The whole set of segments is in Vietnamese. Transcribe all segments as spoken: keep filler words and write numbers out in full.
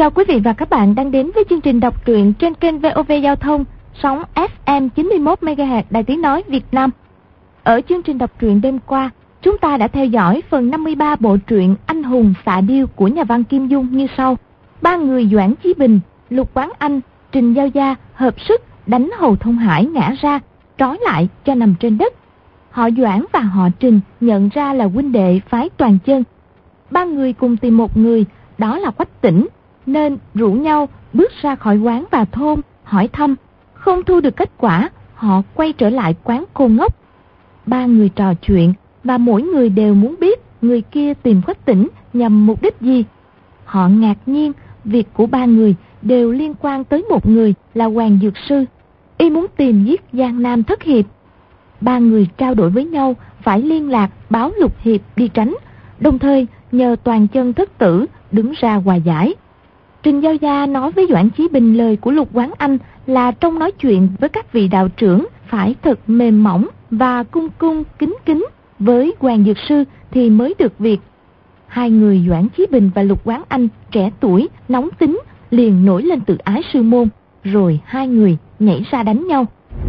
chào quý vị và các bạn đang đến với chương trình đọc truyện trên kênh vê o vê Giao thông, sóng ép em chín mươi mốt mê ga héc Đài Tiếng Nói Việt Nam. Ở chương trình đọc truyện đêm qua, chúng ta đã theo dõi phần năm mươi ba bộ truyện Anh hùng xạ điêu của nhà văn Kim Dung như sau. Ba người Doãn Chí Bình, Lục Quán Anh, Trình Giao Gia hợp sức đánh Hầu Thông Hải ngã ra, trói lại cho nằm trên đất. Họ Doãn và họ Trình nhận ra là huynh đệ phái Toàn Chân. Ba người cùng tìm một người, đó là Quách Tĩnh, nên rủ nhau bước ra khỏi quán vào thôn hỏi thăm. Không thu được kết quả, họ quay trở lại quán Cô Ngốc. Ba người trò chuyện và mỗi người đều muốn biết người kia tìm Quách Tĩnh nhằm mục đích gì. Họ ngạc nhiên, việc của ba người đều liên quan tới một người là Hoàng Dược Sư. Y muốn tìm giết Giang Nam Thất Hiệp. Ba người trao đổi với nhau phải liên lạc báo Lục Hiệp đi tránh, đồng thời nhờ Toàn Chân thất tử đứng ra hòa giải. Trình Giao Gia nói với Doãn Chí Bình lời của Lục Quán Anh là trong nói chuyện với các vị đạo trưởng phải thật mềm mỏng và cung cung kính kính, với Hoàng Dược Sư thì mới được việc. Hai người Doãn Chí Bình và Lục Quán Anh trẻ tuổi, nóng tính, liền nổi lên tự ái sư môn, rồi hai người nhảy ra đánh nhau.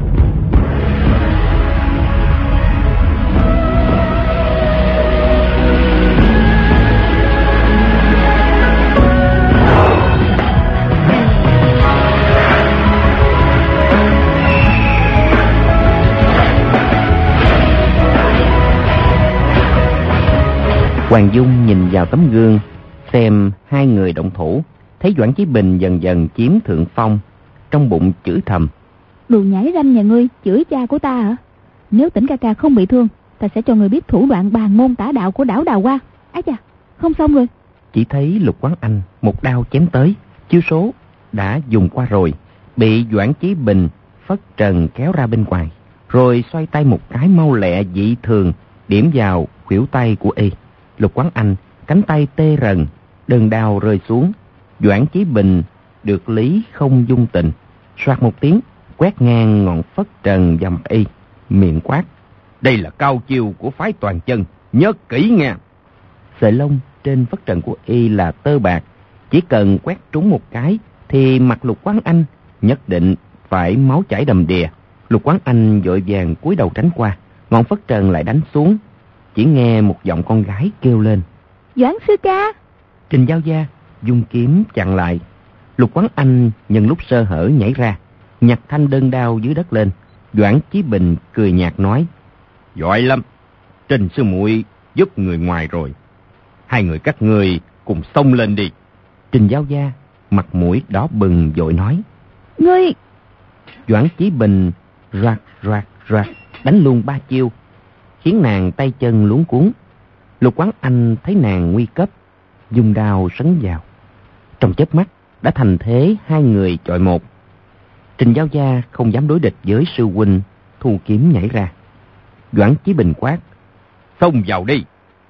Hoàng Dung nhìn vào tấm gương, xem hai người động thủ, thấy Doãn Chí Bình dần dần chiếm thượng phong, trong bụng chửi thầm: Đồ nhảy ranh nhà ngươi chửi cha của ta hả? Nếu Tĩnh ca ca không bị thương, ta sẽ cho người biết thủ đoạn bàn môn tả đạo của đảo Đào Hoa. Ái chà, không xong rồi. Chỉ thấy Lục Quán Anh một đao chém tới, chiêu số đã dùng qua rồi, bị Doãn Chí Bình phất trần kéo ra bên ngoài, rồi xoay tay một cái mau lẹ dị thường, điểm vào khuỷu tay của y. Lục Quán Anh cánh tay tê rần, đơn đao rơi xuống. Doãn Chí Bình được lý không dung tình, soạt một tiếng quét ngang ngọn phất trần dầm y, miệng quát: Đây là cao chiêu của phái Toàn Chân, nhớ kỹ nghe. Sợi lông trên phất trần của y là tơ bạc, chỉ cần quét trúng một cái thì mặt Lục Quán Anh nhất định phải máu chảy đầm đìa. Lục Quán Anh vội vàng cúi đầu tránh qua, ngọn phất trần lại đánh xuống. Chỉ nghe một giọng con gái kêu lên: Doãn sư ca. Trình Giao Gia dùng kiếm chặn lại. Lục Quán Anh nhân lúc sơ hở nhảy ra, nhặt thanh đơn đao dưới đất lên. Doãn Chí Bình cười nhạt nói: Giỏi lắm, Trình sư muội giúp người ngoài rồi, hai người các ngươi cùng xông lên đi. Trình Giao Gia mặt mũi đỏ bừng vội nói: Ngươi. Doãn Chí Bình roạt roạt roạt đánh luôn ba chiêu, khiến nàng tay chân luống cuống. Lục Quán Anh thấy nàng nguy cấp, dùng đao sấn vào. Trong chớp mắt đã thành thế hai người chọi một. Trình Giao Gia không dám đối địch với sư huynh, thu kiếm nhảy ra. Doãn Chí Bình quát: Xông vào đi,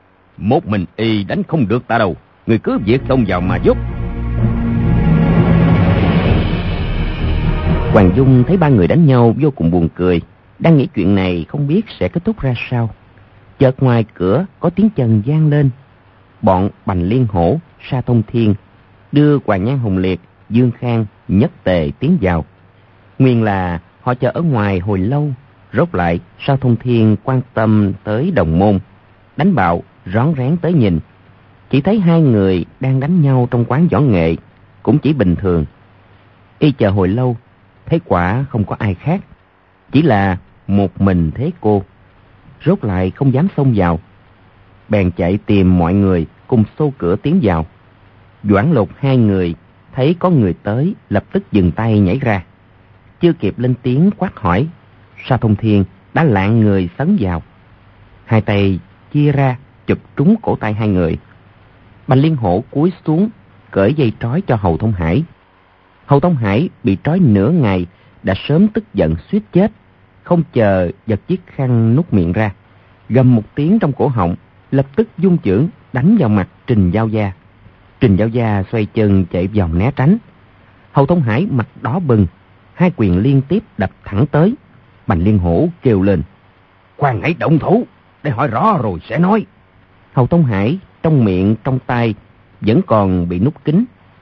một mình y đánh không được ta đâu, người cứ việc xông vào mà giúp. Hoàng Dung thấy ba người đánh nhau vô cùng buồn cười, đang nghĩ chuyện này không biết sẽ kết thúc ra sao. Chợt ngoài cửa có tiếng chân vang lên. Bọn Bành Liên Hổ, Sa Thông Thiên đưa Hoàng Nhan Hồng Liệt, Dương Khang, Nhất Tề tiến vào. Nguyên là họ chờ ở ngoài hồi lâu, rốt lại Sa Thông Thiên quan tâm tới đồng môn, đánh bạo rón rén tới nhìn. Chỉ thấy hai người đang đánh nhau trong quán võ nghệ, cũng chỉ bình thường. Y chờ hồi lâu, thấy quả không có ai khác, chỉ là một mình thế cô. Rốt lại không dám xông vào, bèn chạy tìm mọi người cùng xô cửa tiến vào. Doãn Lục hai người thấy có người tới, lập tức dừng tay nhảy ra. Chưa kịp lên tiếng quát hỏi, Sa Thông Thiên đã lạng người sấn vào, hai tay chia ra chụp trúng cổ tay hai người. Bành Liên Hổ cúi xuống cởi dây trói cho Hầu Thông Hải. Hầu Thông Hải bị trói nửa ngày đã sớm tức giận suýt chết, không chờ giật chiếc khăn nút miệng ra, gầm một tiếng trong cổ họng, lập tức dung chưởng đánh vào mặt Trình Giao Gia. Trình Giao Gia xoay chân chạy vòng né tránh. Hầu Thông Hải mặt đỏ bừng, hai quyền liên tiếp đập thẳng tới. Bành Liên Hổ kêu lên: Khoan hãy động thủ, để hỏi rõ rồi sẽ nói. Hầu Thông Hải trong miệng trong tay vẫn còn bị nút kín,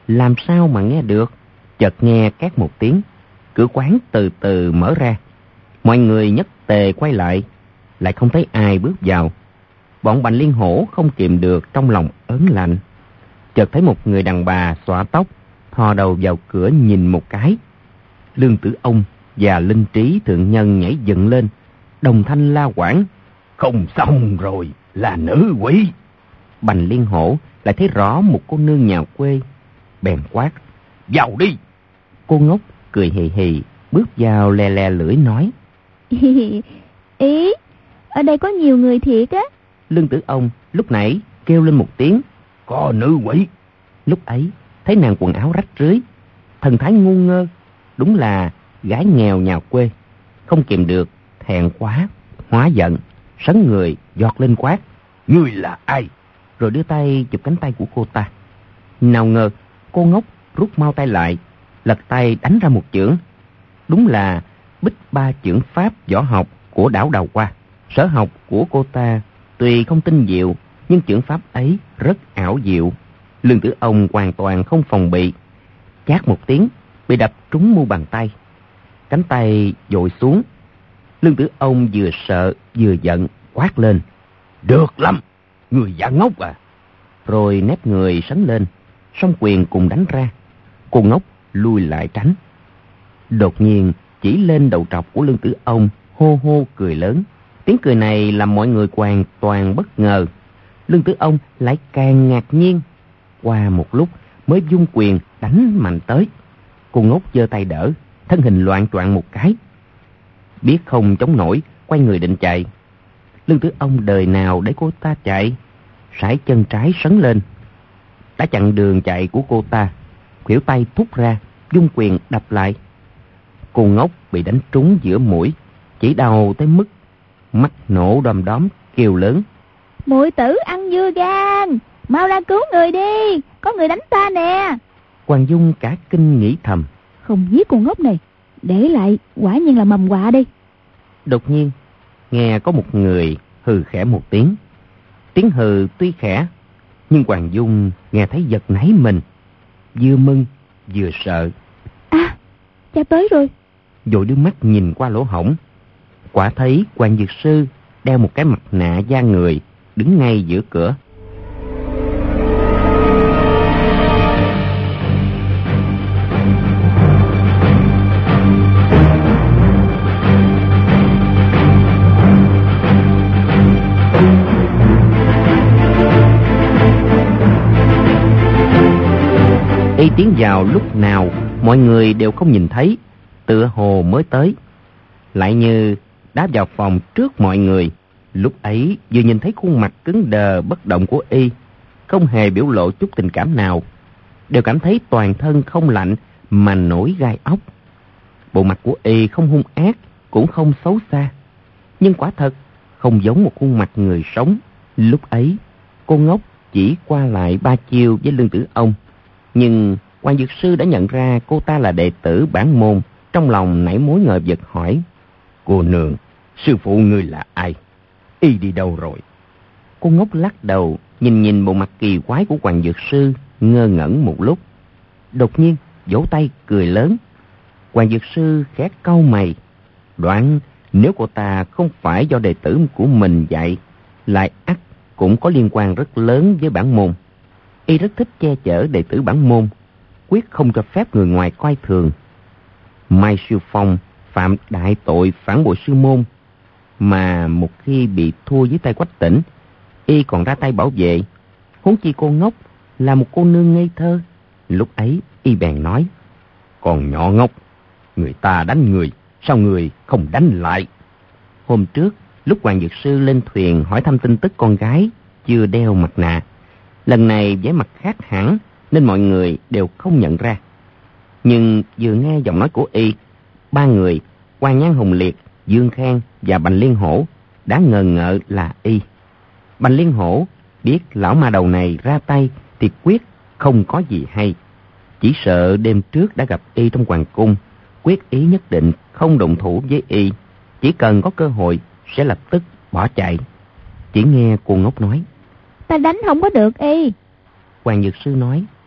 làm sao mà nghe được. Chợt nghe két một tiếng, cửa quán từ từ mở ra. Mọi người nhất tề quay lại, lại không thấy ai bước vào. Bọn Bành Liên Hổ không kìm được trong lòng ớn lạnh. Chợt thấy một người đàn bà xõa tóc thò đầu vào cửa nhìn một cái. Lương Tử Ông và Linh Trí thượng nhân nhảy dựng lên, đồng thanh la quảng: "Không xong rồi, là nữ quỷ!" Bành Liên Hổ lại thấy rõ một cô nương nhà quê, bèn quát: "Vào đi!" Cô ngốc cười hì hì bước vào, le le lưỡi nói: "Ý, ở đây có nhiều người thiệt á." Lương Tử Ông lúc nãy kêu lên một tiếng: "Có nữ quỷ!" Lúc ấy thấy nàng quần áo rách rưới, thần thái ngu ngơ, đúng là gái nghèo nhà quê. Không kìm được, thẹn quá, hóa giận, sấn người giọt lên quát: "Ngươi là ai?" Rồi đưa tay chụp cánh tay của cô ta. Nào ngờ cô ngốc rút mau tay lại, lật tay đánh ra một chưởng. Đúng là bích ba chưởng pháp võ học của Đảo Đào Hoa. Sở học của cô ta tuy không tinh diệu, nhưng chưởng pháp ấy rất ảo diệu. Lương Tử Ông hoàn toàn không phòng bị, chát một tiếng bị đập trúng mu bàn tay, cánh tay dội xuống. Lương Tử Ông vừa sợ vừa giận quát lên: "Được lắm, người giả ngốc à!" Rồi nép người sấn lên, song quyền cùng đánh ra. Cô ngốc lui lại tránh. Đột nhiên chỉ lên đầu trọc của Lương Tử Ông hô hô cười lớn. Tiếng cười này làm mọi người hoàn toàn bất ngờ. Lương Tử Ông lại càng ngạc nhiên. Qua một lúc mới vung quyền đánh mạnh tới. Cô ngốc giơ tay đỡ, thân hình loạng choạng một cái, biết không chống nổi, quay người định chạy. Lương Tử Ông đời nào để cô ta chạy, sải chân trái sấn lên, đã chặn đường chạy của cô ta, khuỷu tay thúc ra, vung quyền đập lại. Cô ngốc bị đánh trúng giữa mũi, chỉ đau tới mức mắt nổ đom đóm, kêu lớn: "Muội tử ăn dưa gan, mau ra cứu người đi, có người đánh ta nè!" Hoàng Dung cả kinh nghĩ thầm: Không giết con ngốc này, để lại quả nhiên là mầm họa đây. Đột nhiên nghe có một người hừ khẽ một tiếng. Tiếng hừ tuy khẽ, nhưng Hoàng Dung nghe thấy giật nảy mình, vừa mừng vừa sợ. À, cha tới rồi. Vội đưa mắt nhìn qua lỗ hổng, quả thấy Hoàng Dược Sư đeo một cái mặt nạ da người, đứng ngay giữa cửa. Y tiến vào lúc nào mọi người đều không nhìn thấy, tựa hồ mới tới, lại như đá vào phòng trước mọi người. Lúc ấy vừa nhìn thấy khuôn mặt cứng đờ bất động của Y, không hề biểu lộ chút tình cảm nào, đều cảm thấy toàn thân không lạnh mà nổi gai ốc. Bộ mặt của Y không hung ác, cũng không xấu xa, nhưng quả thật không giống một khuôn mặt người sống. Lúc ấy cô ngốc chỉ qua lại ba chiêu với Lương Tử Ông, nhưng Hoàng Dược Sư đã nhận ra cô ta là đệ tử bản môn, trong lòng nảy mối ngờ vực hỏi: "Cô nương, sư phụ ngươi là ai? Y đi đâu rồi?" Cô ngốc lắc đầu, nhìn nhìn bộ mặt kỳ quái của Hoàng Dược Sư, ngơ ngẩn một lúc, đột nhiên vỗ tay cười lớn. Hoàng Dược Sư khẽ cau mày, đoán nếu cô ta không phải do đệ tử của mình dạy, lại ắt cũng có liên quan rất lớn với bản môn. Y rất thích che chở đệ tử bản môn, quyết không cho phép người ngoài coi thường. Mai Siêu Phong phạm đại tội phản bội sư môn, mà một khi bị thua dưới tay Quách Tĩnh, Y còn ra tay bảo vệ. Huống chi cô ngốc là một cô nương ngây thơ. Lúc ấy Y bèn nói: "Còn nhỏ ngốc, người ta đánh người, sao người không đánh lại?" Hôm trước lúc Hoàng Dược Sư lên thuyền hỏi thăm tin tức con gái chưa đeo mặt nạ, lần này vẻ mặt khác hẳn nên mọi người đều không nhận ra. Nhưng vừa nghe giọng nói của Y, ba người Quan Nhan Hồng Liệt, Dương Khang và Bành Liên Hổ đã ngờ ngợ là Y. Bành Liên Hổ biết lão ma đầu này ra tay thì quyết không có gì hay, chỉ sợ đêm trước đã gặp Y trong hoàng cung, quyết ý nhất định không động thủ với Y, chỉ cần có cơ hội sẽ lập tức bỏ chạy. Chỉ nghe cô ngốc nói: "Ta đánh không có được Y." Hoàng Dược Sư nói: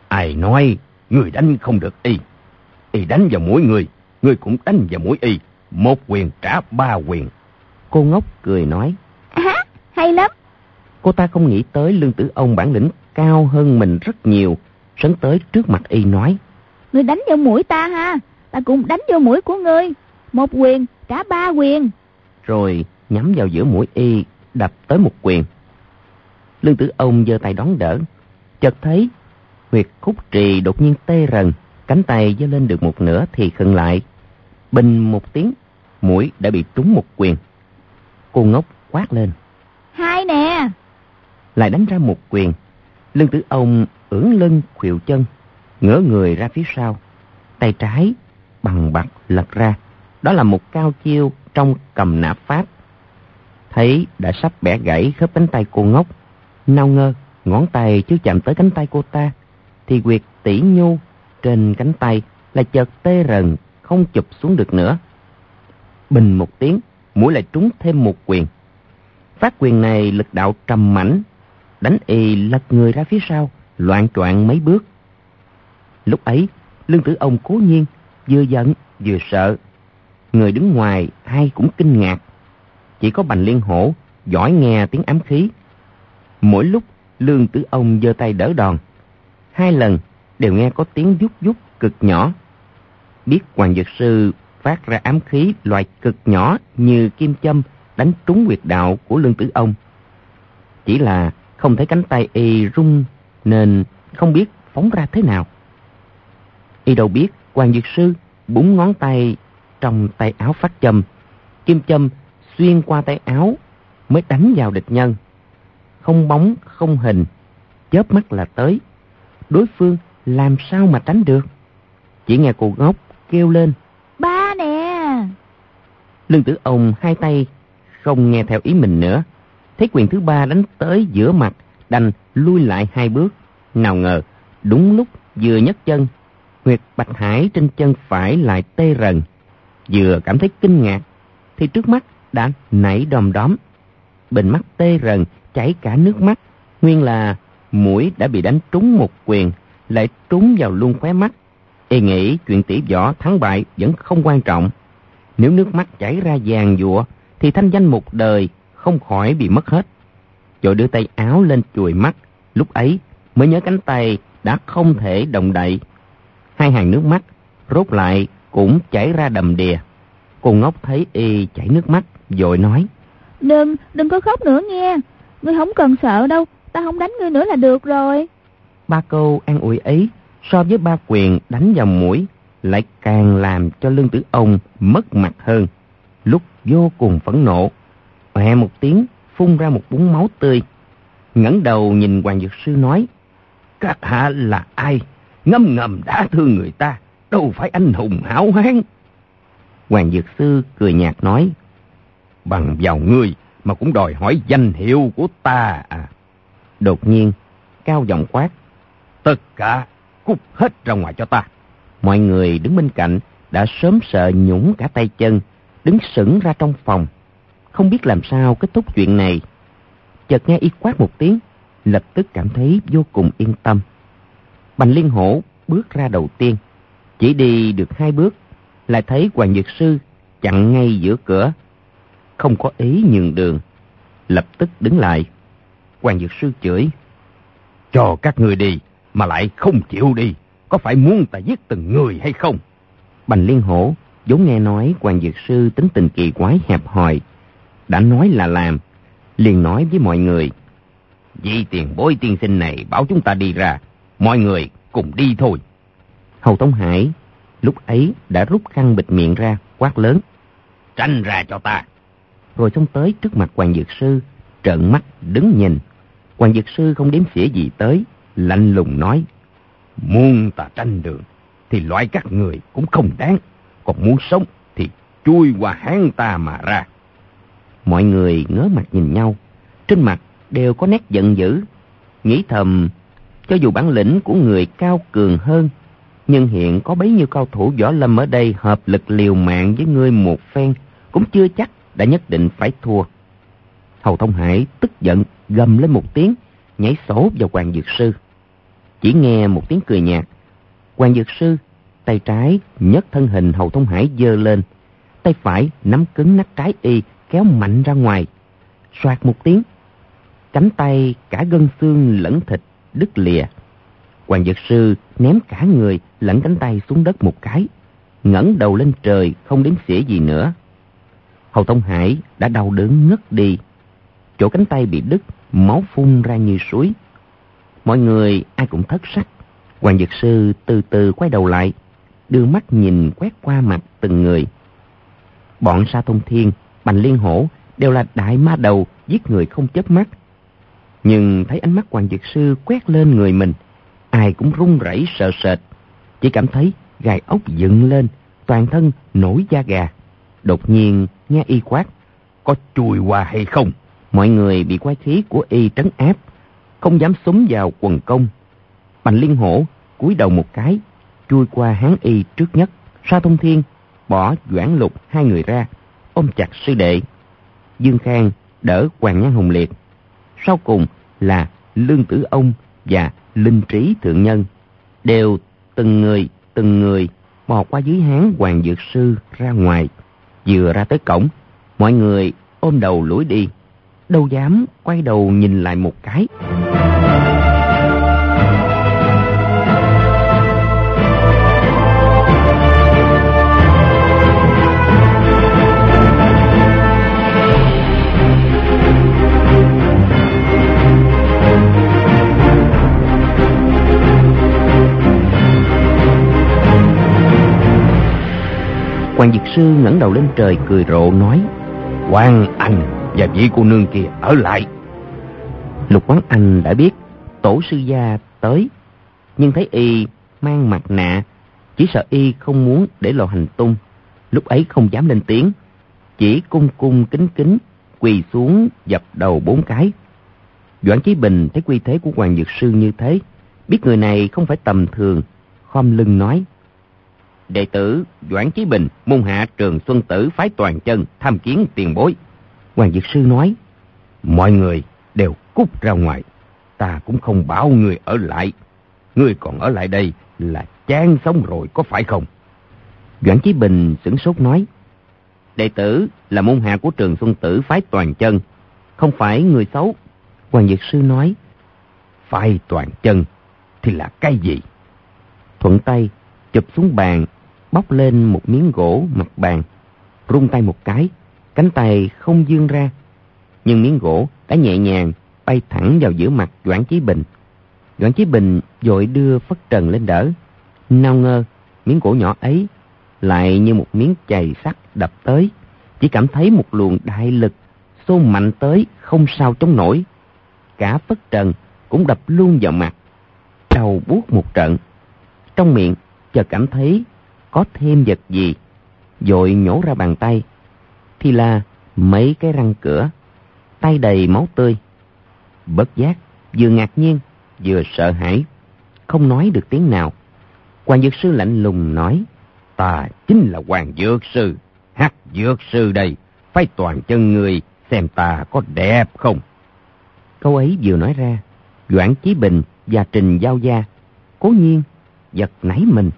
Ai nói người đánh không được y? Y đánh vào mũi người, người cũng đánh vào mũi y. Một quyền trả ba quyền. Cô ngốc cười nói. À, hay lắm. Cô ta không nghĩ tới Lương Tử Ông bản lĩnh cao hơn mình rất nhiều, sấn tới trước mặt y nói. Ngươi đánh vào mũi ta ha, ta cũng đánh vào mũi của ngươi. Một quyền trả ba quyền. Rồi nhắm vào giữa mũi y, đập tới một quyền. Lương Tử Ông giơ tay đón đỡ, chợt thấy huyệt khúc trì đột nhiên tê rần, cánh tay giơ lên được một nửa thì khựng lại. Bình một tiếng, mũi đã bị trúng một quyền. Cô ngốc quát lên. Hai nè. Lại đánh ra một quyền. Lương Tử Ông ưỡn lưng khuỵu chân, ngửa người ra phía sau, tay trái bằng bặt lật ra. Đó là một cao chiêu trong cầm nạp pháp. Thấy đã sắp bẻ gãy khớp cánh tay cô ngốc, nào ngờ ngón tay chưa chạm tới cánh tay cô ta thì huyệt tỷ nhu trên cánh tay là chợt tê rần, không chụp xuống được nữa. Bình một tiếng, mũi lại trúng thêm một quyền. Phát quyền này lực đạo trầm mãnh, đánh y lật người ra phía sau, loạng choạng mấy bước. Lúc ấy Lương Tử Ông cố nhiên vừa giận vừa sợ. Người đứng ngoài ai cũng kinh ngạc, chỉ có Bành Liên Hổ giỏi nghe tiếng ám khí. Mỗi lúc Lương Tử Ông giơ tay đỡ đòn, hai lần đều nghe có tiếng vút vút cực nhỏ. Biết Hoàng Dược Sư phát ra ám khí loại cực nhỏ như kim châm đánh trúng huyệt đạo của Lương Tử Ông. Chỉ là không thấy cánh tay y rung nên không biết phóng ra thế nào. Y đâu biết Hoàng Dược Sư búng ngón tay trong tay áo phát châm, kim châm xuyên qua tay áo mới đánh vào địch nhân. Không bóng không hình, chớp mắt là tới. Đối phương làm sao mà tránh được? Chỉ nghe cô ngốc kêu lên. Ba nè. Lương Tử Ông hai tay không nghe theo ý mình nữa, thấy quyền thứ ba đánh tới giữa mặt, đành lui lại hai bước. Nào ngờ đúng lúc vừa nhấc chân, huyệt bạch hải trên chân phải lại tê rần. Vừa cảm thấy kinh ngạc thì trước mắt đã nảy đom đóm, bên mắt tê rần chảy cả nước mắt. Nguyên là mũi đã bị đánh trúng một quyền, lại trúng vào luôn khóe mắt. Y nghĩ chuyện tỷ võ thắng bại vẫn không quan trọng. Nếu nước mắt chảy ra vàng dụa thì thanh danh một đời không khỏi bị mất hết. Rồi đưa tay áo lên chùi mắt, lúc ấy mới nhớ cánh tay đã không thể động đậy. Hai hàng nước mắt rốt lại cũng chảy ra đầm đìa. Cô ngốc thấy y chảy nước mắt, vội nói. Đừng, đừng có khóc nữa nghe. Ngươi không cần sợ đâu, ta không đánh ngươi nữa là được rồi. Ba câu an ủi ấy so với ba quyền đánh vào mũi lại càng làm cho Lương Tử Ông mất mặt hơn. Lúc vô cùng phẫn nộ, oẹ một tiếng phun ra một búng máu tươi, ngẩng đầu nhìn Hoàng Dược Sư nói. Các hạ là ai? Ngâm ngầm đã thương người ta, đâu phải anh hùng hảo hán. Hoàng Dược Sư cười nhạt nói. Bằng vào ngươi mà cũng đòi hỏi danh hiệu của ta à? Đột nhiên cao giọng quát. Tất cả cút hết ra ngoài cho ta. Mọi người đứng bên cạnh đã sớm sợ nhũn cả tay chân, đứng sững ra trong phòng, không biết làm sao kết thúc chuyện này. Chợt nghe y quát một tiếng, lập tức cảm thấy vô cùng yên tâm. Bành Liên Hổ bước ra đầu tiên, chỉ đi được hai bước lại thấy Hoàng Dược Sư chặn ngay giữa cửa, không có ý nhường đường, lập tức đứng lại. Hoàng Dược Sư chửi. Cho các người đi mà lại không chịu đi, có phải muốn ta giết từng người hay không? Bành Liên Hổ vốn nghe nói Hoàng Dược Sư tính tình kỳ quái hẹp hòi, đã nói là làm, liền nói với mọi người. Vị tiền bối tiên sinh này bảo chúng ta đi ra, mọi người cùng đi thôi. Hầu Tông Hải lúc ấy đã rút khăn bịt miệng ra, quát lớn. Tránh ra cho ta. Rồi xông tới trước mặt Hoàng Dược Sư, trợn mắt đứng nhìn. Hoàng Dược Sư không đếm xỉa gì tới, lạnh lùng nói. Muốn ta tranh đường thì loại các người cũng không đáng, còn muốn sống thì chui qua háng ta mà ra. Mọi người ngớ mặt nhìn nhau, trên mặt đều có nét giận dữ, nghĩ thầm cho dù bản lĩnh của người cao cường hơn, nhưng hiện có bấy nhiêu cao thủ võ lâm ở đây hợp lực liều mạng với ngươi một phen cũng chưa chắc đã nhất định phải thua. Hầu Thông Hải tức giận gầm lên một tiếng, nhảy sổ vào Hoàng Dược Sư. Chỉ nghe một tiếng cười nhạt. Hoàng Dược Sư tay trái nhấc thân hình Hầu Thông Hải giơ lên, tay phải nắm cứng nách trái y kéo mạnh ra ngoài. Soạt một tiếng, cánh tay cả gân xương lẫn thịt đứt lìa. Hoàng Dược Sư ném cả người lẫn cánh tay xuống đất một cái, ngẩng đầu lên trời không đếm xỉa gì nữa. Hầu Thông Hải đã đau đớn ngất đi, chỗ cánh tay bị đứt, máu phun ra như suối. Mọi người ai cũng thất sắc. Hoàng Dược Sư từ từ quay đầu lại, đưa mắt nhìn quét qua mặt từng người. Bọn Sa Thông Thiên, Bành Liên Hổ đều là đại ma đầu giết người không chớp mắt. Nhưng thấy ánh mắt Hoàng Dược Sư quét lên người mình, ai cũng run rẩy sợ sệt, chỉ cảm thấy gai ốc dựng lên, toàn thân nổi da gà. Đột nhiên nghe y quát: "Có chui qua hay không?" Mọi người bị quái khí của y trấn áp, không dám xúm vào quần công. Bành Liên Hổ cúi đầu một cái, chui qua hán y trước nhất. Sa Thông Thiên bỏ Doãn Lục hai người ra, ôm chặt sư đệ. Dương Khang đỡ Hoàng Nhan Hồng Liệt. Sau cùng là Lương Tử Ông và Linh Trí Thượng Nhân, đều từng người từng người bò qua dưới hán Hoàng Dược Sư ra ngoài. Vừa ra tới cổng, mọi người ôm đầu lủi đi, đâu dám quay đầu nhìn lại một cái. Hoàng Dược Sư ngẩng đầu lên trời cười rộ nói: "Quán Anh và vị cô nương kia ở lại." Lục Quán Anh đã biết tổ sư gia tới, nhưng thấy y mang mặt nạ, chỉ sợ y không muốn để lộ hành tung, lúc ấy không dám lên tiếng, chỉ cung cung kính kính quỳ xuống dập đầu bốn cái. Doãn Chí Bình thấy quy thế của Hoàng Dược Sư như thế, biết người này không phải tầm thường, khom lưng nói: "Đệ tử Doãn Chí Bình, môn hạ Trường Xuân Tử phái Toàn Chân tham kiến tiền bối." Hoàng Dược Sư nói: "Mọi người đều cút ra ngoài, ta cũng không bảo người ở lại. Ngươi còn ở lại đây là chán sống rồi có phải không?" Doãn Chí Bình sửng sốt nói: "Đệ tử là môn hạ của Trường Xuân Tử phái Toàn Chân, không phải người xấu." Hoàng Dược Sư nói: "Phái Toàn Chân thì là cái gì?" Thuận tay chụp xuống bàn, bóc lên một miếng gỗ mặt bàn, rung tay một cái, cánh tay không vươn ra, nhưng miếng gỗ đã nhẹ nhàng bay thẳng vào giữa mặt Doãn Chí Bình. Doãn Chí Bình vội đưa phất trần lên đỡ, nào ngờ miếng gỗ nhỏ ấy lại như một miếng chày sắt đập tới, chỉ cảm thấy một luồng đại lực xô mạnh tới không sao chống nổi. Cả phất trần cũng đập luôn vào mặt, đau buốt một trận. Trong miệng chợt cảm thấy có thêm vật gì, vội nhổ ra bàn tay, thì là mấy cái răng cửa, tay đầy máu tươi. Bất giác vừa ngạc nhiên vừa sợ hãi, không nói được tiếng nào. Hoàng Dược Sư lạnh lùng nói: "Ta chính là Hoàng Dược Sư, Hắc Dược Sư đây, phải Toàn Chân người xem ta có đẹp không?" Câu ấy vừa nói ra, Doãn Chí Bình và Trình Giao Gia cố nhiên giật nảy mình.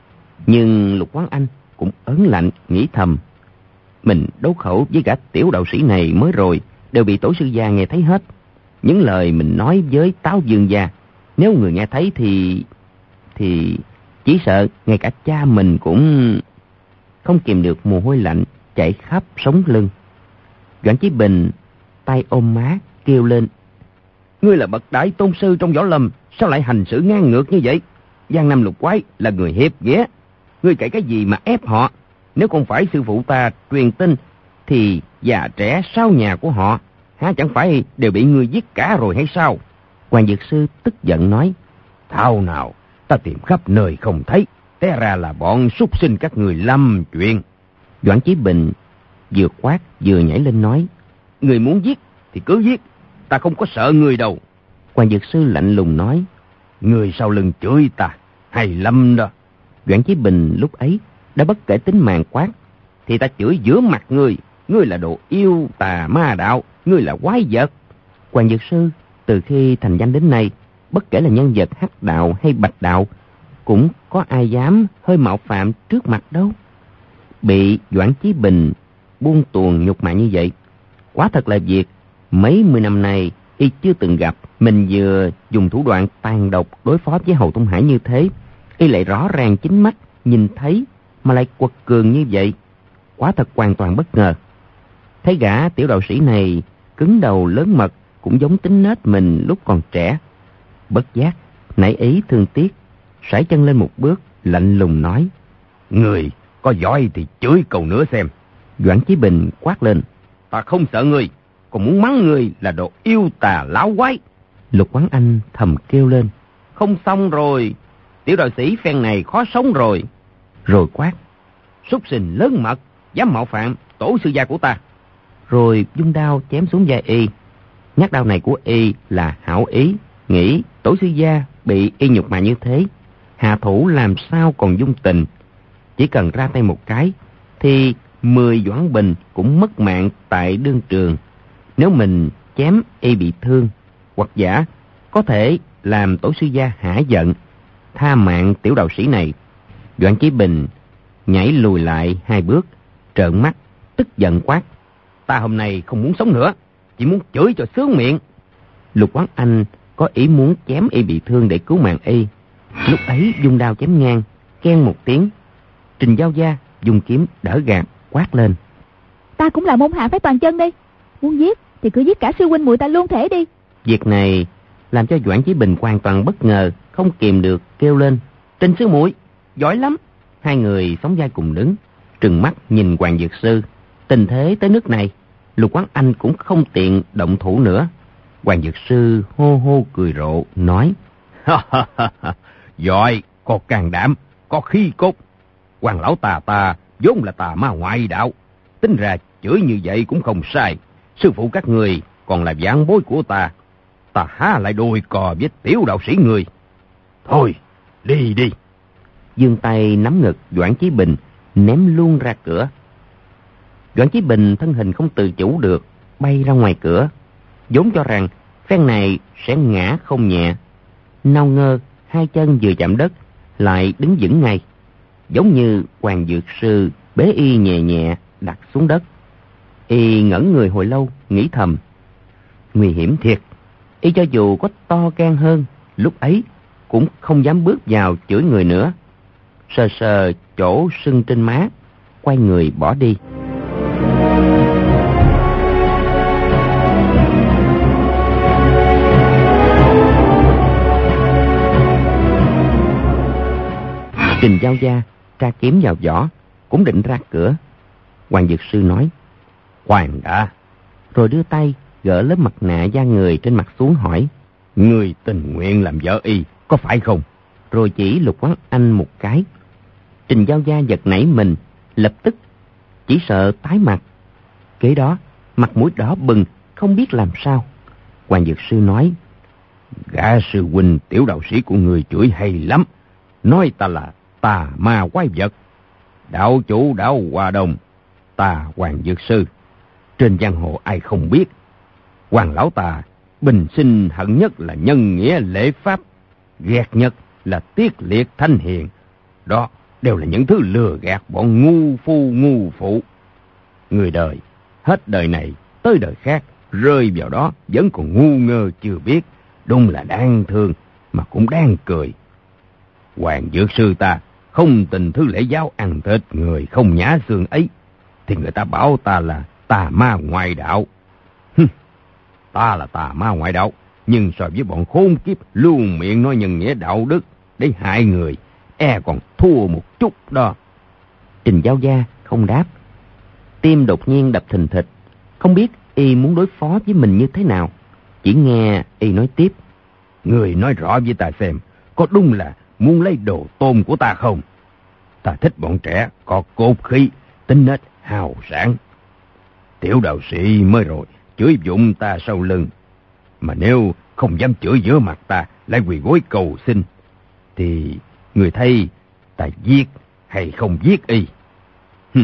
Nhưng Lục Quán Anh cũng ớn lạnh nghĩ thầm, mình đấu khẩu với gã tiểu đạo sĩ này mới rồi đều bị tổ sư gia nghe thấy hết. Những lời mình nói với Táo Dương gia, nếu người nghe thấy thì thì chỉ sợ ngay cả cha mình cũng không kìm được mồ hôi lạnh chảy khắp sống lưng. Doãn Chí Bình tay ôm má kêu lên: "Ngươi là bậc đại tôn sư trong võ lâm, sao lại hành xử ngang ngược như vậy? Giang Nam Lục Quái là người hiệp ghẻ, ngươi cậy cái gì mà ép họ? Nếu không phải sư phụ ta truyền tin thì già trẻ sau nhà của họ há chẳng phải đều bị ngươi giết cả rồi hay sao?" Hoàng Dược Sư tức giận nói: "Thao nào, ta tìm khắp nơi không thấy, té ra là bọn súc sinh các người lâm chuyện." Doãn Chí Bình vừa quát vừa nhảy lên nói: "Người muốn giết thì cứ giết, ta không có sợ người đâu." Hoàng Dược Sư lạnh lùng nói: "Người sau lưng chửi ta, hay lắm đó." Doãn Chí Bình lúc ấy đã bất kể tính mạng quát: "Thì ta chửi giữa mặt ngươi, ngươi là đồ yêu tà ma đạo, ngươi là quái vật." Hoàng Dược Sư từ khi thành danh đến nay bất kể là nhân vật hắc đạo hay bạch đạo, cũng có ai dám hơi mạo phạm trước mặt đâu. Bị Doãn Chí Bình buông tuồng nhục mạ như vậy, quả thật là việc mấy mươi năm nay y chưa từng gặp. Mình vừa dùng thủ đoạn tàn độc đối phó với Hầu Tông Hải như thế, y lại rõ ràng chính mắt nhìn thấy mà lại quật cường như vậy, quả thật hoàn toàn bất ngờ. Thấy gã tiểu đạo sĩ này cứng đầu lớn mật, cũng giống tính nết mình lúc còn trẻ. Bất giác nảy ý thương tiếc, sải chân lên một bước, lạnh lùng nói: Người có giỏi thì chửi câu nữa xem. Doãn Chí Bình quát lên: Ta không sợ người, còn muốn mắng người là đồ yêu tà láo quái. Lục Quán Anh thầm kêu lên: Không xong rồi, tiểu đạo sĩ phen này khó sống rồi. Rồi quát: Súc sinh lớn mật, dám mạo phạm tổ sư gia của ta. Rồi vung đao chém xuống vai y. Nhát đao này của y là hảo ý, nghĩ tổ sư gia bị y nhục mạ như thế, hạ thủ làm sao còn dung tình. Chỉ cần ra tay một cái thì mười Doãn Bình cũng mất mạng tại đương trường. Nếu mình chém y bị thương, hoặc giả có thể làm tổ sư gia hả giận, tha mạng tiểu đạo sĩ này. Doãn Chí Bình nhảy lùi lại hai bước, trợn mắt tức giận quát: Ta hôm nay không muốn sống nữa, chỉ muốn chửi cho sướng miệng. Lục Quán Anh có ý muốn chém y bị thương để cứu mạng y. Lúc ấy dung đao chém ngang, keng một tiếng. Trình Giao Gia dùng kiếm đỡ gạt, quát lên: Ta cũng là môn hạ phái toàn chân đi, muốn giết thì cứ giết cả sư huynh muội ta luôn thể đi. Việc này làm cho Doãn Chí Bình hoàn toàn bất ngờ, không kìm được kêu lên: Trình sư muội giỏi lắm. Hai người sóng vai cùng đứng, trừng mắt nhìn Hoàng Dược Sư. Tình thế tới nước này, Lục Quán Anh cũng không tiện động thủ nữa. Hoàng Dược Sư hô hô cười rộ nói: Giỏi, có can đảm, có khí cốt. Hoàng lão tà ta vốn là tà ma ngoại đạo, tính ra chửi như vậy cũng không sai. Sư phụ các người còn là vãn bối của ta, ta há lại đôi cò với tiểu đạo sĩ người. Thôi, đi đi. Dương tay nắm ngực Doãn Chí Bình, ném luôn ra cửa. Doãn Chí Bình thân hình không tự chủ được, bay ra ngoài cửa, vốn cho rằng phen này sẽ ngã không nhẹ. Nào ngờ hai chân vừa chạm đất lại đứng vững ngay, giống như Hoàng Dược Sư bế y nhẹ nhẹ đặt xuống đất. Y ngẩn người hồi lâu, nghĩ thầm: Nguy hiểm thiệt. Y cho dù có to gan hơn, lúc ấy cũng không dám bước vào chửi người nữa. Sờ sờ chỗ sưng trên má, quay người bỏ đi. Trình Giao Gia tra kiếm vào vỏ, cũng định ra cửa. Hoàng Dược Sư nói: Khoan đã. Rồi đưa tay gỡ lớp mặt nạ da người trên mặt xuống, hỏi: Người tình nguyện làm vợ y, có phải không? Rồi chỉ Lục Quán Anh một cái. Trình Giao Gia giật nảy mình, lập tức chỉ sợ tái mặt. Kế đó mặt mũi đỏ bừng, không biết làm sao. Hoàng Dược Sư nói: Gã sư huynh tiểu đạo sĩ của người chửi hay lắm, nói ta là tà ma quái vật. Đạo chủ đạo Hòa Đồng, ta Hoàng Dược Sư, trên giang hồ ai không biết. Hoàng lão ta bình sinh hận nhất là nhân nghĩa lễ pháp, ghét nhất là tiết liệt thanh hiền. Đó đều là những thứ lừa gạt bọn ngu phu ngu phụ. Người đời hết đời này tới đời khác rơi vào đó vẫn còn ngu ngơ chưa biết, đúng là đáng thương mà cũng đáng cười. Hoàng Dược Sư ta không tình thứ lễ giáo ăn thịt người không nhả xương ấy, thì người ta bảo ta là tà ma ngoại đạo. Ta là tà ma ngoại đạo, nhưng so với bọn khốn kiếp luôn miệng nói nhân nghĩa đạo đức để hại người, e còn thua một chút đó. Trình Giao Gia không đáp, tim đột nhiên đập thình thịch, không biết y muốn đối phó với mình như thế nào. Chỉ nghe y nói tiếp: Người nói rõ với ta xem, có đúng là muốn lấy đồ tôm của ta không? Ta thích bọn trẻ có cốt khí, tính nết hào sản. Tiểu đạo sĩ mới rồi chửi vụng ta sau lưng, mà nếu không dám chửi giữa mặt ta, lại quỳ gối cầu xin, thì người thấy ta giết hay không giết y? Hừm.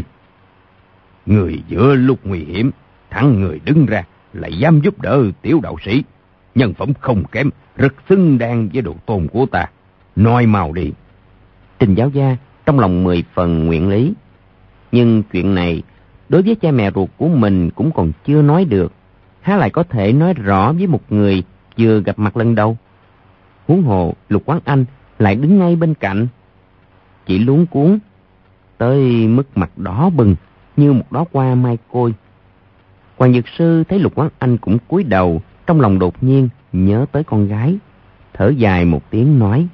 Người giữa lúc nguy hiểm, thẳng người đứng ra lại dám giúp đỡ tiểu đạo sĩ, nhân phẩm không kém, rất xứng đáng với độ tôn của ta. Nói mau đi. Trình giáo gia trong lòng mười phần nguyện lý. Nhưng chuyện này đối với cha mẹ ruột của mình cũng còn chưa nói được, há lại có thể nói rõ với một người vừa gặp mặt lần đầu. Huống hồ Lục Quán Anh lại đứng ngay bên cạnh, chỉ luống cuống tới mức mặt đỏ bừng như một đóa hoa mai côi. Hoàng Dược Sư thấy Lục Quán Anh cũng cúi đầu, trong lòng đột nhiên nhớ tới con gái, thở dài một tiếng nói: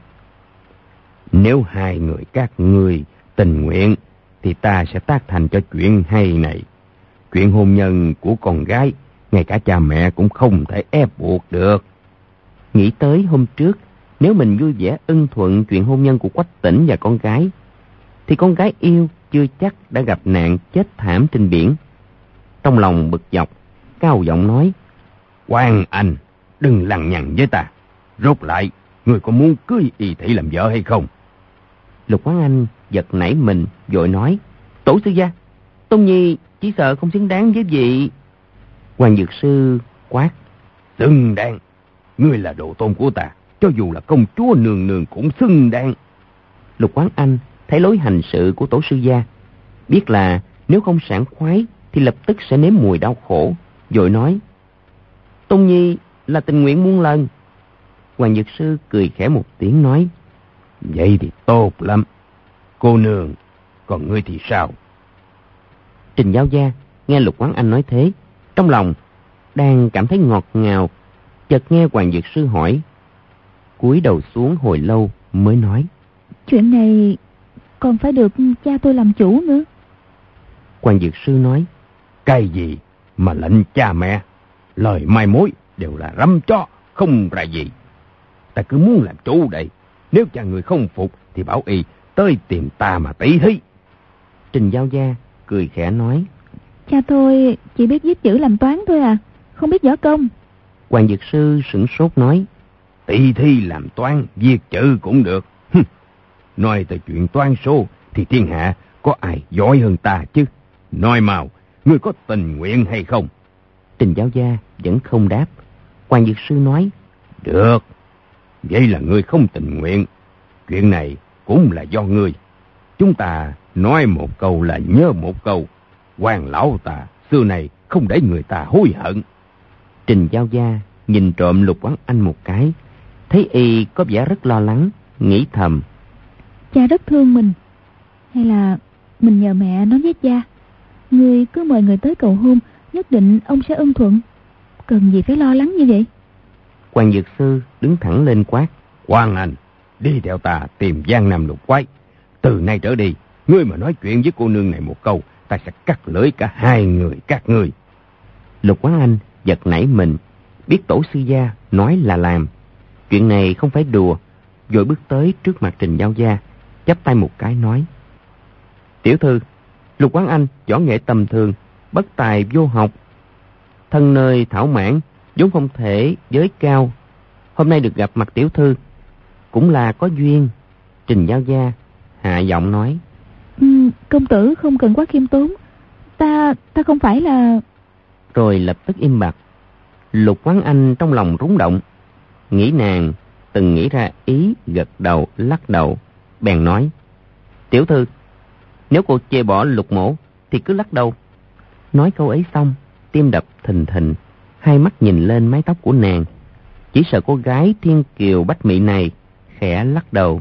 Nếu hai người các ngươi tình nguyện thì ta sẽ tác thành cho chuyện hay này. Chuyện hôn nhân của con gái, ngay cả cha mẹ cũng không thể ép buộc được. Nghĩ tới hôm trước, nếu mình vui vẻ ưng thuận chuyện hôn nhân của Quách Tĩnh và con gái, thì con gái yêu chưa chắc đã gặp nạn chết thảm trên biển. Trong lòng bực dọc, cao giọng nói: Quang Anh, đừng lằng nhằng với ta. Rốt lại, ngươi có muốn cưới Y Thị làm vợ hay không? Lục Quán Anh giật nảy mình, vội nói: Tổ sư gia, Tôn Nhi chỉ sợ không xứng đáng với vị. Hoàng Dược Sư quát: Xứng đáng? Ngươi là độ tôn của ta, cho dù là công chúa nương nương cũng xứng đáng. Lục Quán Anh thấy lối hành sự của tổ sư gia, biết là nếu không sảng khoái thì lập tức sẽ nếm mùi đau khổ, vội nói: Tôn Nhi là tình nguyện muôn lần. Hoàng Dược Sư cười khẽ một tiếng nói: Vậy thì tốt lắm. Cô nương, còn ngươi thì sao? Trình giáo gia nghe Lục Quán Anh nói thế, trong lòng đang cảm thấy ngọt ngào, chợt nghe Hoàng Dược Sư hỏi, cúi đầu xuống hồi lâu mới nói: Chuyện này còn phải được cha tôi làm chủ nữa. Hoàng Dược Sư nói: Cái gì mà lệnh cha mẹ? Lời mai mối đều là răm chó, không ra gì. Ta cứ muốn làm chủ đây. Nếu cha người không phục thì bảo Y tới tìm ta mà tỷ thí. Trình giáo gia cười khẽ nói: Cha tôi chỉ biết viết chữ làm toán thôi à, không biết võ công. Hoàng Dược Sư sửng sốt nói: Tỷ thi làm toán, viết chữ cũng được. Hừm. Nói tới chuyện toán số thì thiên hạ có ai giỏi hơn ta chứ. Nói mau, ngươi có tình nguyện hay không? Trình giáo gia vẫn không đáp. Hoàng Dược Sư nói: Được, vậy là ngươi không tình nguyện. Chuyện này cũng là do ngươi. Chúng ta nói một câu là nhớ một câu. Hoàng lão ta xưa này không để người ta hối hận. Trình giáo gia nhìn trộm Lục Quán Anh một cái, thấy y có vẻ rất lo lắng, nghĩ thầm: Cha rất thương mình. Hay là mình nhờ mẹ nói với cha, người cứ mời người tới cầu hôn, nhất định ông sẽ ưng thuận. Cần gì phải lo lắng như vậy? Hoàng Dược Sư đứng thẳng lên quát: Quang Anh, đi theo ta tìm Giang Nam Lục Quái. Từ nay trở đi, ngươi mà nói chuyện với cô nương này một câu, ta sẽ cắt lưỡi cả hai người các ngươi. Lục Quán Anh giật nảy mình, biết tổ sư gia nói là làm, chuyện này không phải đùa, vội bước tới trước mặt Trình giáo gia, chắp tay một cái nói: Tiểu thư, Lục Quán Anh võ nghệ tầm thường, bất tài vô học, thân nơi thảo mãn, vốn không thể giới cao. Hôm nay được gặp mặt tiểu thư cũng là có duyên. Trình giáo gia hạ giọng nói: ừ, Công tử không cần quá khiêm tốn. Ta, ta không phải là... Rồi lập tức im bặt. Lục Quán Anh trong lòng rúng động, nghĩ nàng từng nghĩ ra ý, gật đầu lắc đầu, bèn nói: Tiểu thư, nếu cô chê bỏ Lục mỗ thì cứ lắc đầu. Nói câu ấy xong, tim đập thình thình, hai mắt nhìn lên mái tóc của nàng, chỉ sợ cô gái thiên kiều bách mỹ này khẽ lắc đầu.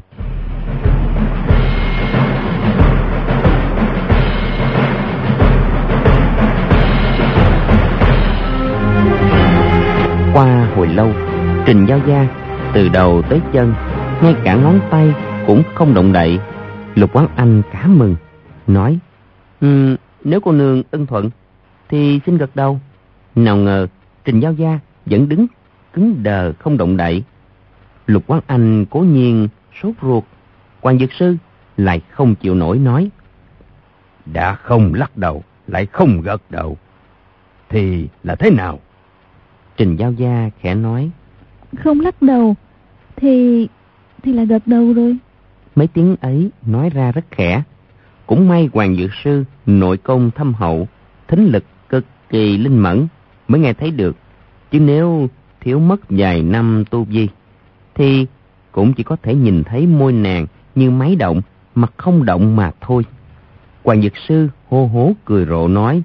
Qua hồi lâu, Trình giáo gia từ đầu tới chân, ngay cả ngón tay cũng không động đậy. Lục Quán Anh cả mừng, nói: um, Nếu cô nương ưng thuận thì xin gật đầu. Nào ngờ Trình giáo gia vẫn đứng cứng đờ không động đậy. Lục Quán Anh cố nhiên sốt ruột. Hoàng Dược Sư lại không chịu nổi, nói: Đã không lắc đầu lại không gật đầu thì là thế nào? Trình giáo gia khẽ nói: Không lắc đầu thì thì là gật đầu rồi. Mấy tiếng ấy nói ra rất khẽ. Cũng may Hoàng Dược Sư nội công thâm hậu, thính lực cực kỳ linh mẫn mới nghe thấy được, chứ nếu thiếu mất vài năm tu vi, thì cũng chỉ có thể nhìn thấy môi nàng như máy động, mặt không động mà thôi. Hoàng Dược Sư hô hố cười rộ nói: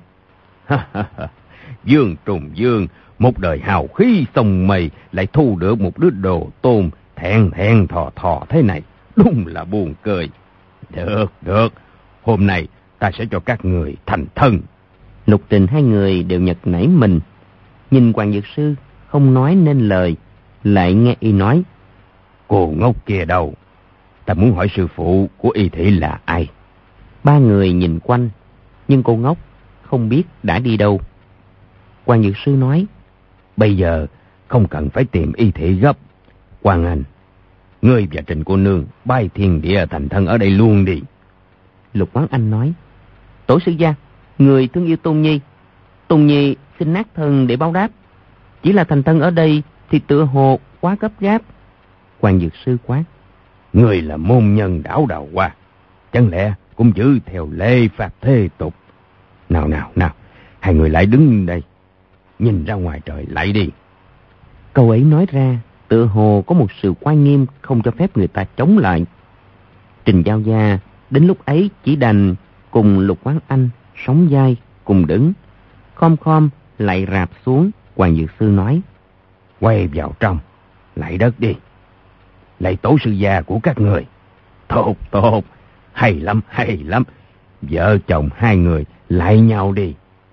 Dương trùng dương, một đời hào khí sông mây, lại thu được một đứa đồ tôn thẹn thẹn thò thò thế này, đúng là buồn cười. Được, được, hôm nay ta sẽ cho các người thành thân. Lục Tình hai người đều nhật nảy mình, nhìn Hoàng Dược Sư không nói nên lời, lại nghe y nói: Cô ngốc kia đâu? Ta muốn hỏi sư phụ của y thị là ai? Ba người nhìn quanh, nhưng cô ngốc không biết đã đi đâu. Hoàng Dược Sư nói: Bây giờ không cần phải tìm y thị gấp. Hoàng Anh, ngươi và Trình cô nương bay thiên địa thành thân ở đây luôn đi. Lục Quán Anh nói: Tổ sư gia, người thương yêu Tôn Nhi, Tôn Nhi xin nát thân để báo đáp. Chỉ là thành thân ở đây thì tựa hồ quá gấp gáp. Hoàng Dược Sư quát: Ngươi là môn nhân đảo Đào Hoa, chẳng lẽ cũng giữ theo lễ pháp thế tục? Nào nào nào, hai người lại đứng đây, nhìn ra ngoài trời lại đi. Câu ấy nói ra tựa hồ có một sự oai nghiêm không cho phép người ta chống lại. Trình Giao Gia đến lúc ấy chỉ đành cùng Lục Quán Anh sóng vai cùng đứng, khom khom lại rạp xuống. Hoàng Dược Sư nói: Quay vào trong, lạy đất đi, lạy tổ sư gia của các người. Tốt, tốt, hay lắm, hay lắm. Vợ chồng hai người lại nhau đi.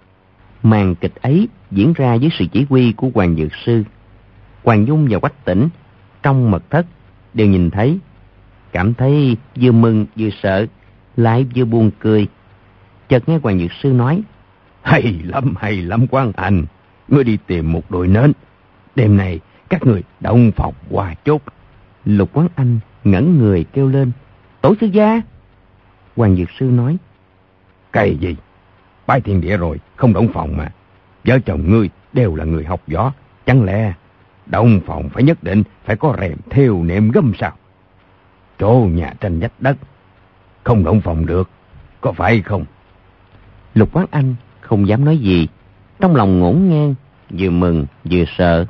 Màn kịch ấy diễn ra dưới sự chỉ huy của Hoàng Dược Sư. Hoàng Dung và Quách Tĩnh trong mật thất đều nhìn thấy, cảm thấy vừa mừng vừa sợ, lại vừa buồn cười. Chợt nghe Hoàng Dược Sư nói: Hay lắm, hay lắm Quán Anh, ngươi đi tìm một đôi nến, đêm nay các người động phòng qua chốt. Lục Quán Anh ngẩn người kêu lên: Tổ sư gia! Hoàng Dược Sư nói: Cái gì? Bái thiên địa rồi, không động phòng mà. Vợ chồng ngươi đều là người học võ, chẳng lẽ động phòng phải nhất định phải có rèm thêu nệm gấm sao? Chỗ nhà tranh vách đất, không động phòng được, có phải không? Lục Quán Anh không dám nói gì, trong lòng ngổn ngang, vừa mừng vừa sợ.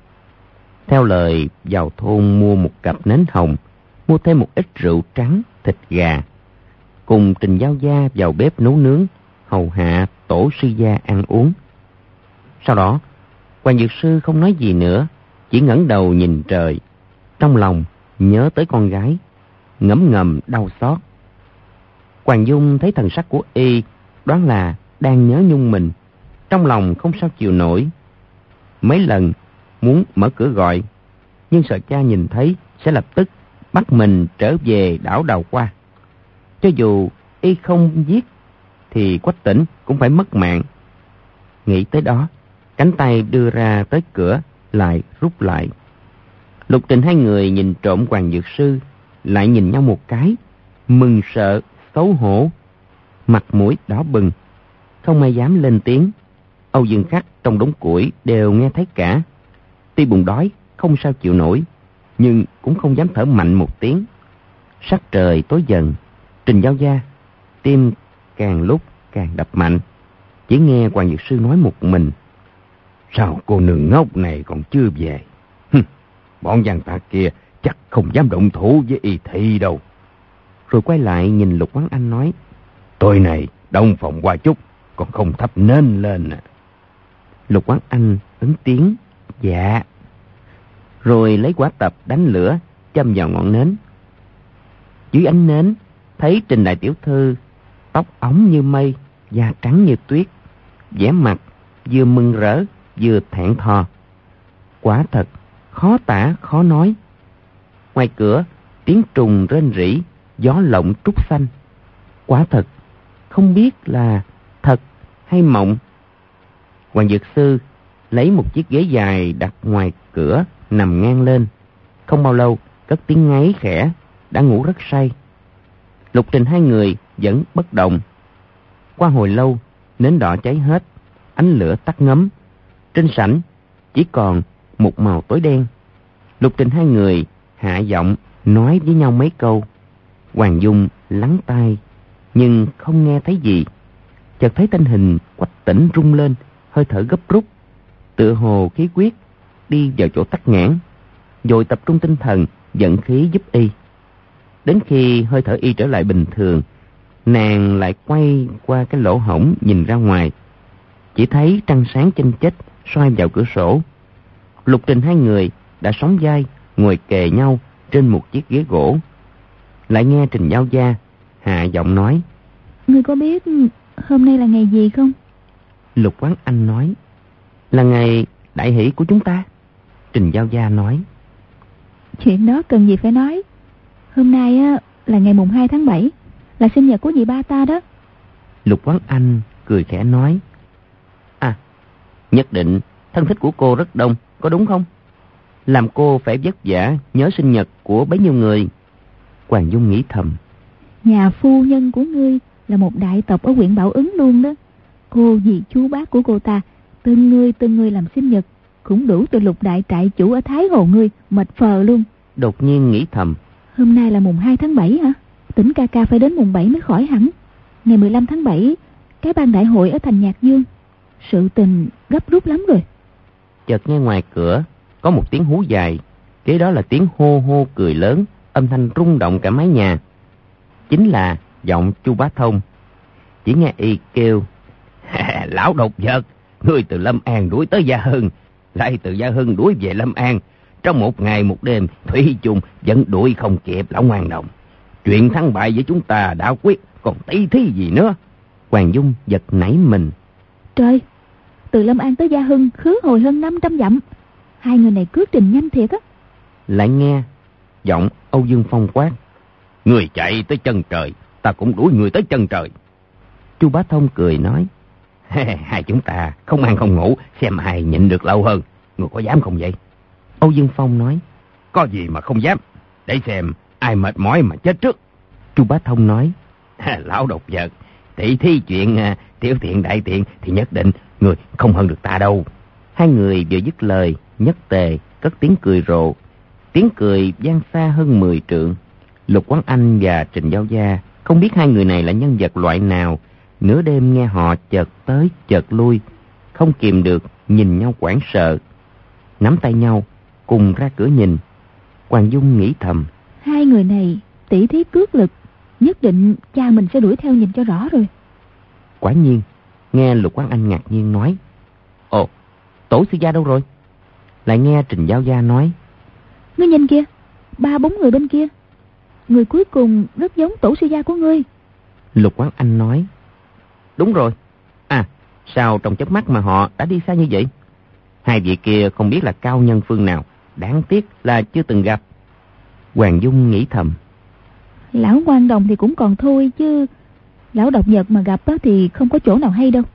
Theo lời vào thôn mua một cặp nến hồng, mua thêm một ít rượu trắng, thịt gà, cùng Trình Giao Gia vào bếp nấu nướng, hầu hạ tổ sư gia ăn uống. Sau đó, Hoàng Dược Sư không nói gì nữa, chỉ ngẩng đầu nhìn trời, trong lòng nhớ tới con gái, ngấm ngầm đau xót. Hoàng Dung thấy thần sắc của y, đoán là đang nhớ nhung mình, trong lòng không sao chịu nổi. Mấy lần muốn mở cửa gọi, nhưng sợ cha nhìn thấy sẽ lập tức bắt mình trở về đảo Đào Hoa. Cho dù y không giết thì Quách Tĩnh cũng phải mất mạng. Nghĩ tới đó, cánh tay đưa ra tới cửa lại rút lại. Lục Trình hai người nhìn trộm Hoàng Dược Sư, lại nhìn nhau một cái, mừng sợ xấu hổ, mặt mũi đỏ bừng, không ai dám lên tiếng. Âu Dương Khắc trong đống củi đều nghe thấy cả. Tuy bụng đói không sao chịu nổi, nhưng cũng không dám thở mạnh một tiếng. Sắc trời tối dần, Trình Giao Gia tim càng lúc càng đập mạnh. Chỉ nghe Hoàng Dược Sư nói một mình: Sao cô nương ngốc này còn chưa về? Hừm, bọn giang tạc kia chắc không dám động thủ với y thị đâu. Rồi quay lại nhìn Lục Quán Anh nói: Tối này đông phòng qua chút, còn không thắp nến lên à. Lục Quán Anh ứng tiếng: Dạ. Rồi lấy quả tập đánh lửa, châm vào ngọn nến. Dưới ánh nến thấy Trình đại tiểu thư, tóc óng như mây, da trắng như tuyết, vẻ mặt vừa mừng rỡ vừa thẹn thò. Quả thật khó tả khó nói. Ngoài cửa tiếng trùng rên rỉ, gió lộng trúc xanh. Quả thật không biết là thật hay mộng. Hoàng Dược Sư lấy một chiếc ghế dài đặt ngoài cửa nằm ngang lên. Không bao lâu cất tiếng ngáy khẽ, đã ngủ rất say. Lục Trình hai người vẫn bất động. Qua hồi lâu, nến đỏ cháy hết, ánh lửa tắt ngấm. Trên sảnh chỉ còn một màu tối đen. Lục Trình hai người hạ giọng nói với nhau mấy câu. Hoàng Dung lắng tai nhưng không nghe thấy gì. Chợt thấy thân hình Quách Tĩnh rung lên, hơi thở gấp rút, tựa hồ khí huyết đi vào chỗ tắc nghẽn, rồi tập trung tinh thần, vận khí giúp y. Đến khi hơi thở y trở lại bình thường, nàng lại quay qua cái lỗ hổng nhìn ra ngoài. Chỉ thấy trăng sáng chênh chếch soi vào cửa sổ. Lục Trình hai người đã sóng vai ngồi kề nhau trên một chiếc ghế gỗ. Lại nghe Trình Giao Gia hạ giọng nói: Ngươi có biết hôm nay là ngày gì không? Lục Quán Anh nói: Là ngày đại hỷ của chúng ta. Trình Giao Gia nói: Chuyện đó cần gì phải nói. Hôm nay á, là ngày mùng hai tháng bảy, là sinh nhật của dì ba ta đó. Lục Quán Anh cười khẽ nói: À, nhất định thân thích của cô rất đông, có đúng không? Làm cô phải vất vả nhớ sinh nhật của bấy nhiêu người. Hoàng Dung nghĩ thầm: Nhà phu nhân của ngươi là một đại tộc ở huyện Bảo Ứng luôn đó. Cô dì chú bác của cô ta, từng người từng người làm sinh nhật, cũng đủ cho Lục đại trại chủ ở Thái Hồ ngươi mệt phờ luôn. Đột nhiên nghĩ thầm: Hôm nay là mùng hai tháng bảy hả? Tỉnh ca ca phải đến mùng bảy mới khỏi hẳn. Ngày mười lăm tháng bảy, cái ban đại hội ở thành Nhạc Dương. Sự tình gấp rút lắm rồi. Chợt nghe ngoài cửa có một tiếng hú dài, kế đó là tiếng hô hô cười lớn, âm thanh rung động cả mái nhà. Chính là giọng Chu Bá Thông. Chỉ nghe y kêu: Lão độc vật, ngươi từ Lâm An đuổi tới Gia Hưng, lại từ Gia Hưng đuổi về Lâm An. Trong một ngày một đêm, thủy chung vẫn đuổi không kịp lão ngoan đồng. Chuyện thắng bại với chúng ta đã quyết, còn tí thí gì nữa. Hoàng Dung giật nảy mình. Trời, từ Lâm An tới Gia Hưng khứ hồi hơn năm trăm dặm. Hai người này cước trình nhanh thiệt á. Lại nghe giọng Âu Dương Phong quát: Người chạy tới chân trời, ta cũng đuổi người tới chân trời. Chu Bá Thông cười nói: Hai chúng ta không ăn không ngủ, xem ai nhịn được lâu hơn. Người có dám không vậy? Âu Dương Phong nói: Có gì mà không dám, để xem ai mệt mỏi mà chết trước. Chu Bá Thông nói: Lão độc vật, tỷ thí chuyện uh, tiểu thiện đại tiện thì nhất định người không hơn được ta đâu. Hai người vừa dứt lời, nhất tề cất tiếng cười rộ. Tiếng cười vang xa hơn mười trượng. Lục Quán Anh và Trình Giao Gia không biết hai người này là nhân vật loại nào. Nửa đêm nghe họ chợt tới chợt lui, không kìm được nhìn nhau hoảng sợ, nắm tay nhau cùng ra cửa nhìn. Hoàng Dung nghĩ thầm: Hai người này tỷ thí cước lực, nhất định cha mình sẽ đuổi theo nhìn cho rõ rồi. Quả nhiên, nghe Lục Quán Anh ngạc nhiên nói: Ồ, tổ sư gia đâu rồi? Lại nghe Trình Giao Gia nói: Ngươi nhìn kìa, ba bốn người bên kia, người cuối cùng rất giống tổ sư gia của ngươi. Lục Quán Anh nói: Đúng rồi. À, sao trong chớp mắt mà họ đã đi xa như vậy? Hai vị kia không biết là cao nhân phương nào, đáng tiếc là chưa từng gặp. Hoàng Dung nghĩ thầm: Lão ngoan đồng thì cũng còn thôi chứ, lão độc vật mà gặp thì không có chỗ nào hay đâu.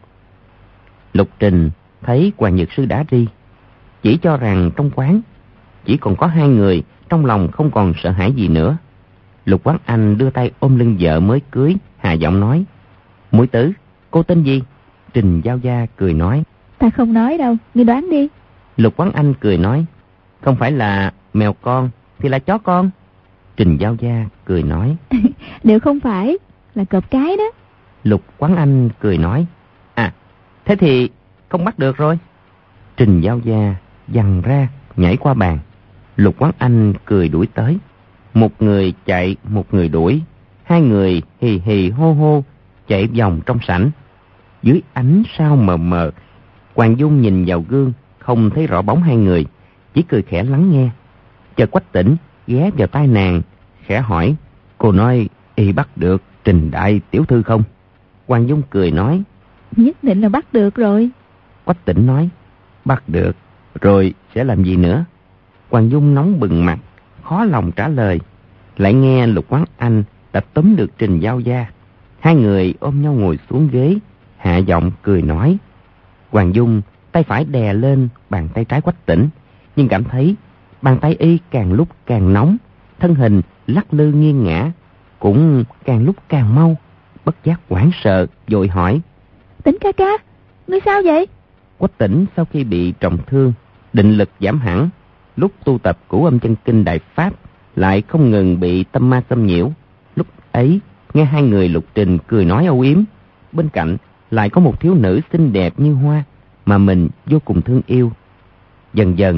Lục Trình thấy Hoàng Nhược Sư đã đi, chỉ cho rằng trong quán chỉ còn có hai người, trong lòng không còn sợ hãi gì nữa. Lục Quán Anh đưa tay ôm lưng vợ mới cưới, hạ giọng nói: Muội tử, cô tên gì? Trình Giao Gia cười nói: Ta không nói đâu, ngươi đoán đi. Lục Quán Anh cười nói: Không phải là mèo con thì là chó con. Trình Giao Gia cười nói: Đều không phải, là cọp cái đó. Lục Quán Anh cười nói: À, thế thì không bắt được rồi. Trình Giao Gia giằng ra nhảy qua bàn. Lục Quán Anh cười đuổi tới. Một người chạy, một người đuổi. Hai người hì hì hô hô chạy vòng trong sảnh. Dưới ánh sao mờ mờ, Hoàng Dung nhìn vào gương không thấy rõ bóng hai người, chỉ cười khẽ lắng nghe. Chợt Quách Tỉnh ghé vào tai nàng khẽ hỏi: Cô nói y bắt được Trình đại tiểu thư không? Hoàng Dung cười nói: Nhất định là bắt được rồi. Quách Tỉnh nói: Bắt được rồi sẽ làm gì nữa? Hoàng Dung nóng bừng mặt, khó lòng trả lời. Lại nghe Lục Quán Anh đã túm được Trình Giao Gia. Hai người ôm nhau ngồi xuống ghế, hạ giọng cười nói. Hoàng Dung tay phải đè lên bàn tay trái Quách Tỉnh, nhưng cảm thấy bàn tay y càng lúc càng nóng, thân hình lắc lư nghiêng ngã, cũng càng lúc càng mau. Bất giác hoảng sợ, vội hỏi: Tỉnh ca ca, ngươi sao vậy? Quách Tỉnh sau khi bị trọng thương, định lực giảm hẳn, lúc tu tập Cửu Âm Chân Kinh Đại Pháp lại không ngừng bị tâm ma xâm nhiễu. Lúc ấy nghe hai người Lục Trình cười nói âu yếm, bên cạnh lại có một thiếu nữ xinh đẹp như hoa mà mình vô cùng thương yêu. Dần dần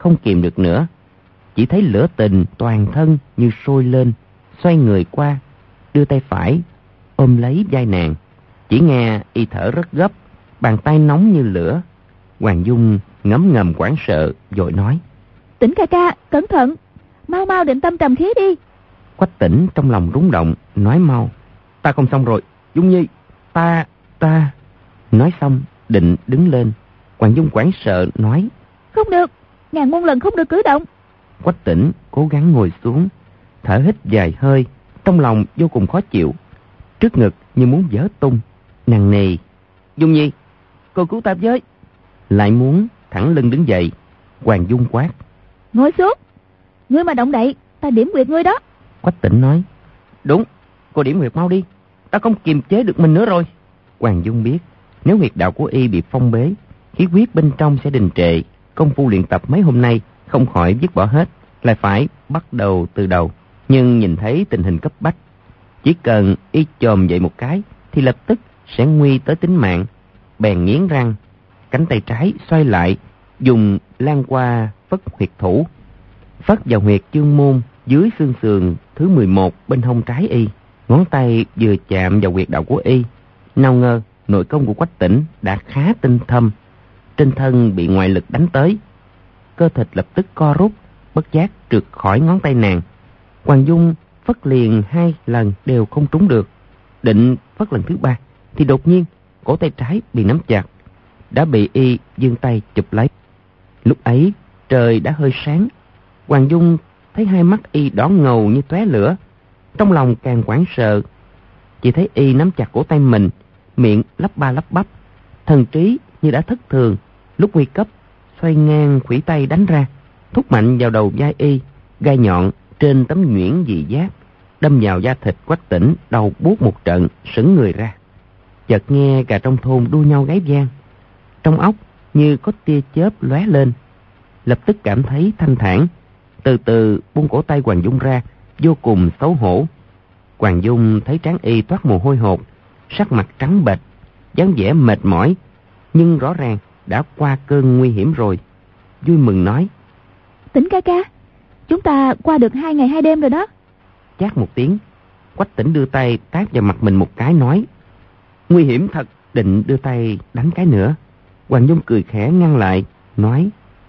không kìm được nữa, chỉ thấy lửa tình toàn thân như sôi lên, xoay người qua, đưa tay phải ôm lấy vai nàng. Chỉ nghe y thở rất gấp, bàn tay nóng như lửa. Hoàng Dung ngấm ngầm hoảng sợ, vội nói: Tỉnh ca ca, cẩn thận, mau mau định tâm trầm khí đi. Quách Tỉnh trong lòng rúng động, nói mau: Ta không xong rồi, Dung Nhi, ta, ta. Nói xong định đứng lên. Hoàng Dung hoảng sợ nói: Không được, ngàn muôn lần không được cử động. Quách Tỉnh cố gắng ngồi xuống, thở hít vài hơi, trong lòng vô cùng khó chịu, trước ngực như muốn vỡ tung, nặng nề. Dung Nhi, cô cứu ta với. Lại muốn thẳng lưng đứng dậy. Hoàng Dung quát: Ngồi xuống, ngươi mà động đậy, ta điểm huyệt ngươi đó. Quách Tỉnh nói: Đúng, cô điểm huyệt mau đi, ta không kiềm chế được mình nữa rồi. Hoàng Dung biết nếu huyệt đạo của y bị phong bế, khí huyết bên trong sẽ đình trệ, công phu luyện tập mấy hôm nay không khỏi dứt bỏ hết, lại phải bắt đầu từ đầu. Nhưng nhìn thấy tình hình cấp bách, chỉ cần y chồm dậy một cái thì lập tức sẽ nguy tới tính mạng. Bèn nghiến răng, cánh tay trái xoay lại, dùng lan qua phất huyệt thủ, phất vào huyệt chương môn dưới xương sườn thứ mười một bên hông trái y. Ngón tay vừa chạm vào huyệt đạo của y, nào ngờ nội công của Quách Tỉnh đã khá tinh thâm, trên thân bị ngoại lực đánh tới, cơ thịt lập tức co rút, bất giác trượt khỏi ngón tay nàng. Hoàng Dung phất liền hai lần đều không trúng được, định phất lần thứ ba thì đột nhiên cổ tay trái bị nắm chặt, đã bị y giương tay chụp lấy. Lúc ấy trời đã hơi sáng, Hoàng Dung thấy hai mắt y đỏ ngầu như tóe lửa, trong lòng càng hoảng sợ. Chỉ thấy y nắm chặt cổ tay mình, miệng lắp ba lắp bắp, thần trí như đã thất thường. Lúc nguy cấp, xoay ngang khuỷu tay đánh ra, thúc mạnh vào đầu vai y, gai nhọn trên tấm nhuyễn dị giác đâm vào da thịt Quách Tỉnh, đau buốt một trận, sững người ra. Chợt nghe cả trong thôn đua nhau gáy vang, trong óc như có tia chớp lóe lên, lập tức cảm thấy thanh thản, từ từ buông cổ tay Hoàng Dung ra, vô cùng xấu hổ. Hoàng Dung thấy trán y toát mồ hôi hột, sắc mặt trắng bệch, dáng vẻ mệt mỏi, nhưng rõ ràng đã qua cơn nguy hiểm rồi. Vui mừng nói: Tỉnh ca ca, chúng ta qua được hai ngày hai đêm rồi đó. Chát một tiếng, Quách Tỉnh đưa tay tát vào mặt mình một cái, nói: Nguy hiểm thật. Định đưa tay đánh cái nữa, Hoàng Dung cười khẽ ngăn lại, nói: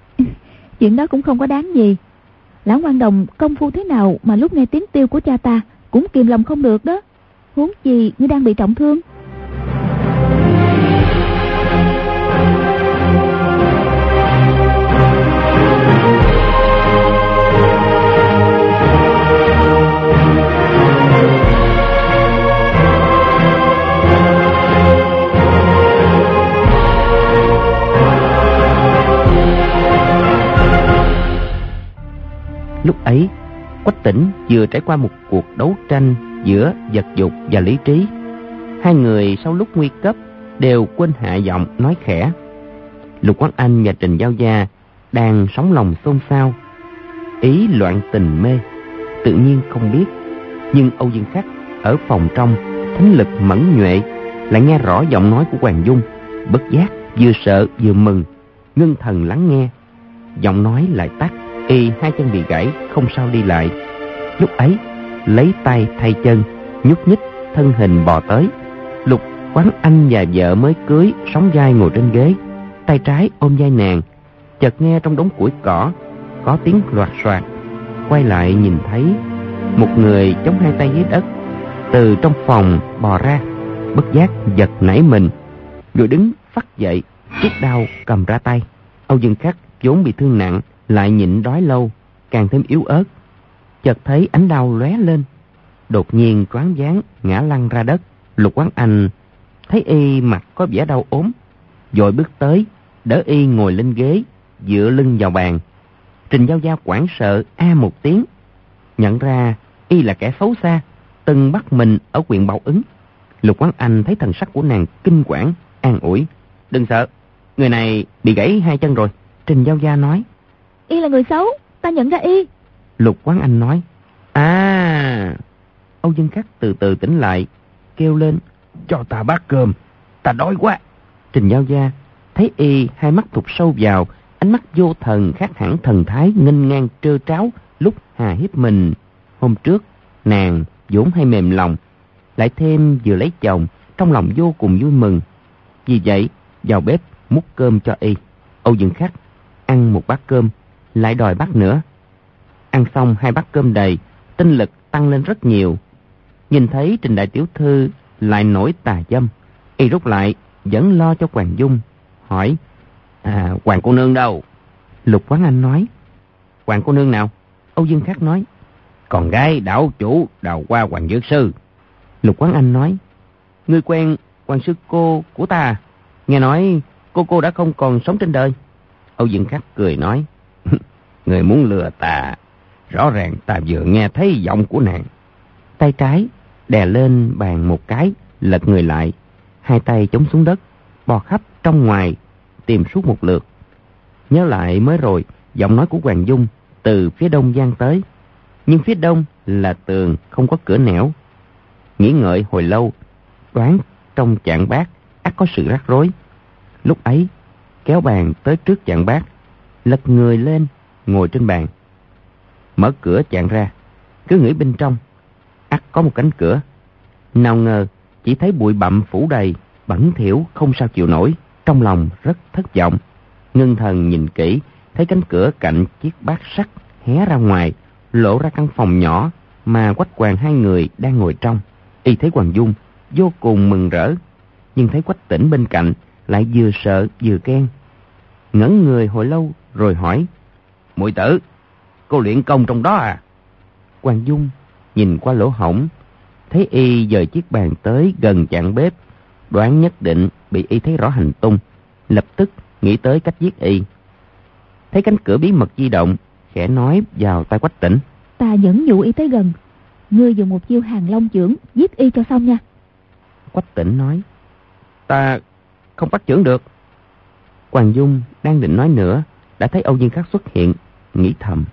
Chuyện đó cũng không có đáng gì. Lão Quan Đồng công phu thế nào mà lúc nghe tiếng tiêu của cha ta cũng kìm lòng không được đó, huống chi ngươi đang bị trọng thương. Lúc ấy, Quách Tỉnh vừa trải qua một cuộc đấu tranh giữa vật dục và lý trí. Hai người sau lúc nguy cấp đều quên hạ giọng nói khẽ. Lục Quán Anh và Trình Giao Gia đang sóng lòng xôn xao, ý loạn tình mê, tự nhiên không biết. Nhưng Âu Dương Khắc ở phòng trong, thính lực mẫn nhuệ, lại nghe rõ giọng nói của Hoàng Dung, bất giác vừa sợ vừa mừng, ngưng thần lắng nghe. Giọng nói lại tắt, y hai chân bị gãy, không sao đi lại. Lúc ấy lấy tay thay chân, nhúc nhích thân hình bò tới. Lục Quán Anh và vợ mới cưới sóng vai ngồi trên ghế, tay trái ôm vai nàng. Chợt nghe trong đống củi cỏ có tiếng loạt soạt, quay lại nhìn thấy một người chống hai tay dưới đất từ trong phòng bò ra, bất giác giật nảy mình, rồi đứng phắt dậy, chiếc đao cầm ra tay. Âu Dương Khắc vốn bị thương nặng, lại nhịn đói lâu, càng thêm yếu ớt. Chợt thấy ánh đao lóe lên, đột nhiên choáng váng ngã lăn ra đất. Lục Quán Anh thấy y mặt có vẻ đau ốm, vội bước tới đỡ y ngồi lên ghế, dựa lưng vào bàn. Trình Giao Gia hoảng sợ a một tiếng, nhận ra y là kẻ xấu xa, từng bắt mình ở huyện Bảo Ứng. Lục Quán Anh thấy thần sắc của nàng kinh quản, an ủi: Đừng sợ, người này bị gãy hai chân rồi. Trình Giao Gia nói: Y là người xấu, ta nhận ra y. Lục Quán Anh nói: À. Âu Dương Khắc từ từ tỉnh lại, kêu lên: Cho ta bát cơm, ta đói quá. Trình Giao Gia thấy y hai mắt thụt sâu vào, ánh Ánh mắt vô thần khác hẳn thần thái nghênh ngang trơ tráo lúc hà hiếp mình. Hôm trước nàng vốn hay mềm lòng, lại thêm vừa lấy chồng, trong lòng vô cùng vui mừng. Vì vậy vào bếp múc cơm cho y. Âu Dương Khắc ăn một bát cơm, lại đòi bát nữa. Ăn xong hai bát cơm đầy, tinh lực tăng lên rất nhiều. Nhìn thấy Trình đại tiểu thư lại nổi tà dâm, y rút lại vẫn lo cho Hoàng Dung, hỏi: À, Hoàng cô nương đâu? Lục Quán Anh nói: Hoàng cô nương nào? Âu Dương Khắc nói: Con gái đảo chủ Đào Hoa Hoàng Dược Sư. Lục Quán Anh nói: Ngươi quen Hoàng sư cô của ta? Nghe nói cô cô đã không còn sống trên đời. Âu Dương Khắc cười nói: Người muốn lừa ta, rõ ràng ta vừa nghe thấy giọng của nàng. Tay trái đè lên bàn một cái, lật người lại, hai tay chống xuống đất, bò khắp trong ngoài tìm suốt một lượt. Nhớ lại mới rồi, giọng nói của Hoàng Dung từ phía đông vang tới, nhưng phía đông là tường không có cửa nẻo. Nghĩ ngợi hồi lâu, đoán trong chạn bát ắt có sự rắc rối. Lúc ấy kéo bàn tới trước chạn bát, lật người lên ngồi trên bàn, mở cửa chạn ra, cứ nghĩ bên trong ắt có một cánh cửa. Nào ngờ chỉ thấy bụi bặm phủ đầy, bẩn thỉu không sao chịu nổi. Trong lòng rất thất vọng, ngưng thần nhìn kỹ, thấy cánh cửa cạnh chiếc bát sắt hé ra ngoài, lộ ra căn phòng nhỏ mà Quách Hoàng hai người đang ngồi trong. Y thấy Hoàng Dung vô cùng mừng rỡ, nhưng thấy Quách Tĩnh bên cạnh lại vừa sợ vừa ghen. Ngẩn người hồi lâu rồi hỏi: Muội tử, cô luyện công trong đó à? Hoàng Dung nhìn qua lỗ hổng, thấy y dời chiếc bàn tới gần chạn bếp, đoán nhất định bị y thấy rõ hành tung, lập tức nghĩ tới cách giết y. Thấy cánh cửa bí mật di động, khẽ nói vào tai Quách Tĩnh: Ta dẫn dụ y tới gần, ngươi dùng một chiêu Hàng Long chưởng giết y cho xong nha. Quách Tĩnh nói: Ta không bắt chưởng được. Hoàng Dung đang định nói nữa, đã thấy Âu Dương Khắc xuất hiện, nghĩ thầm: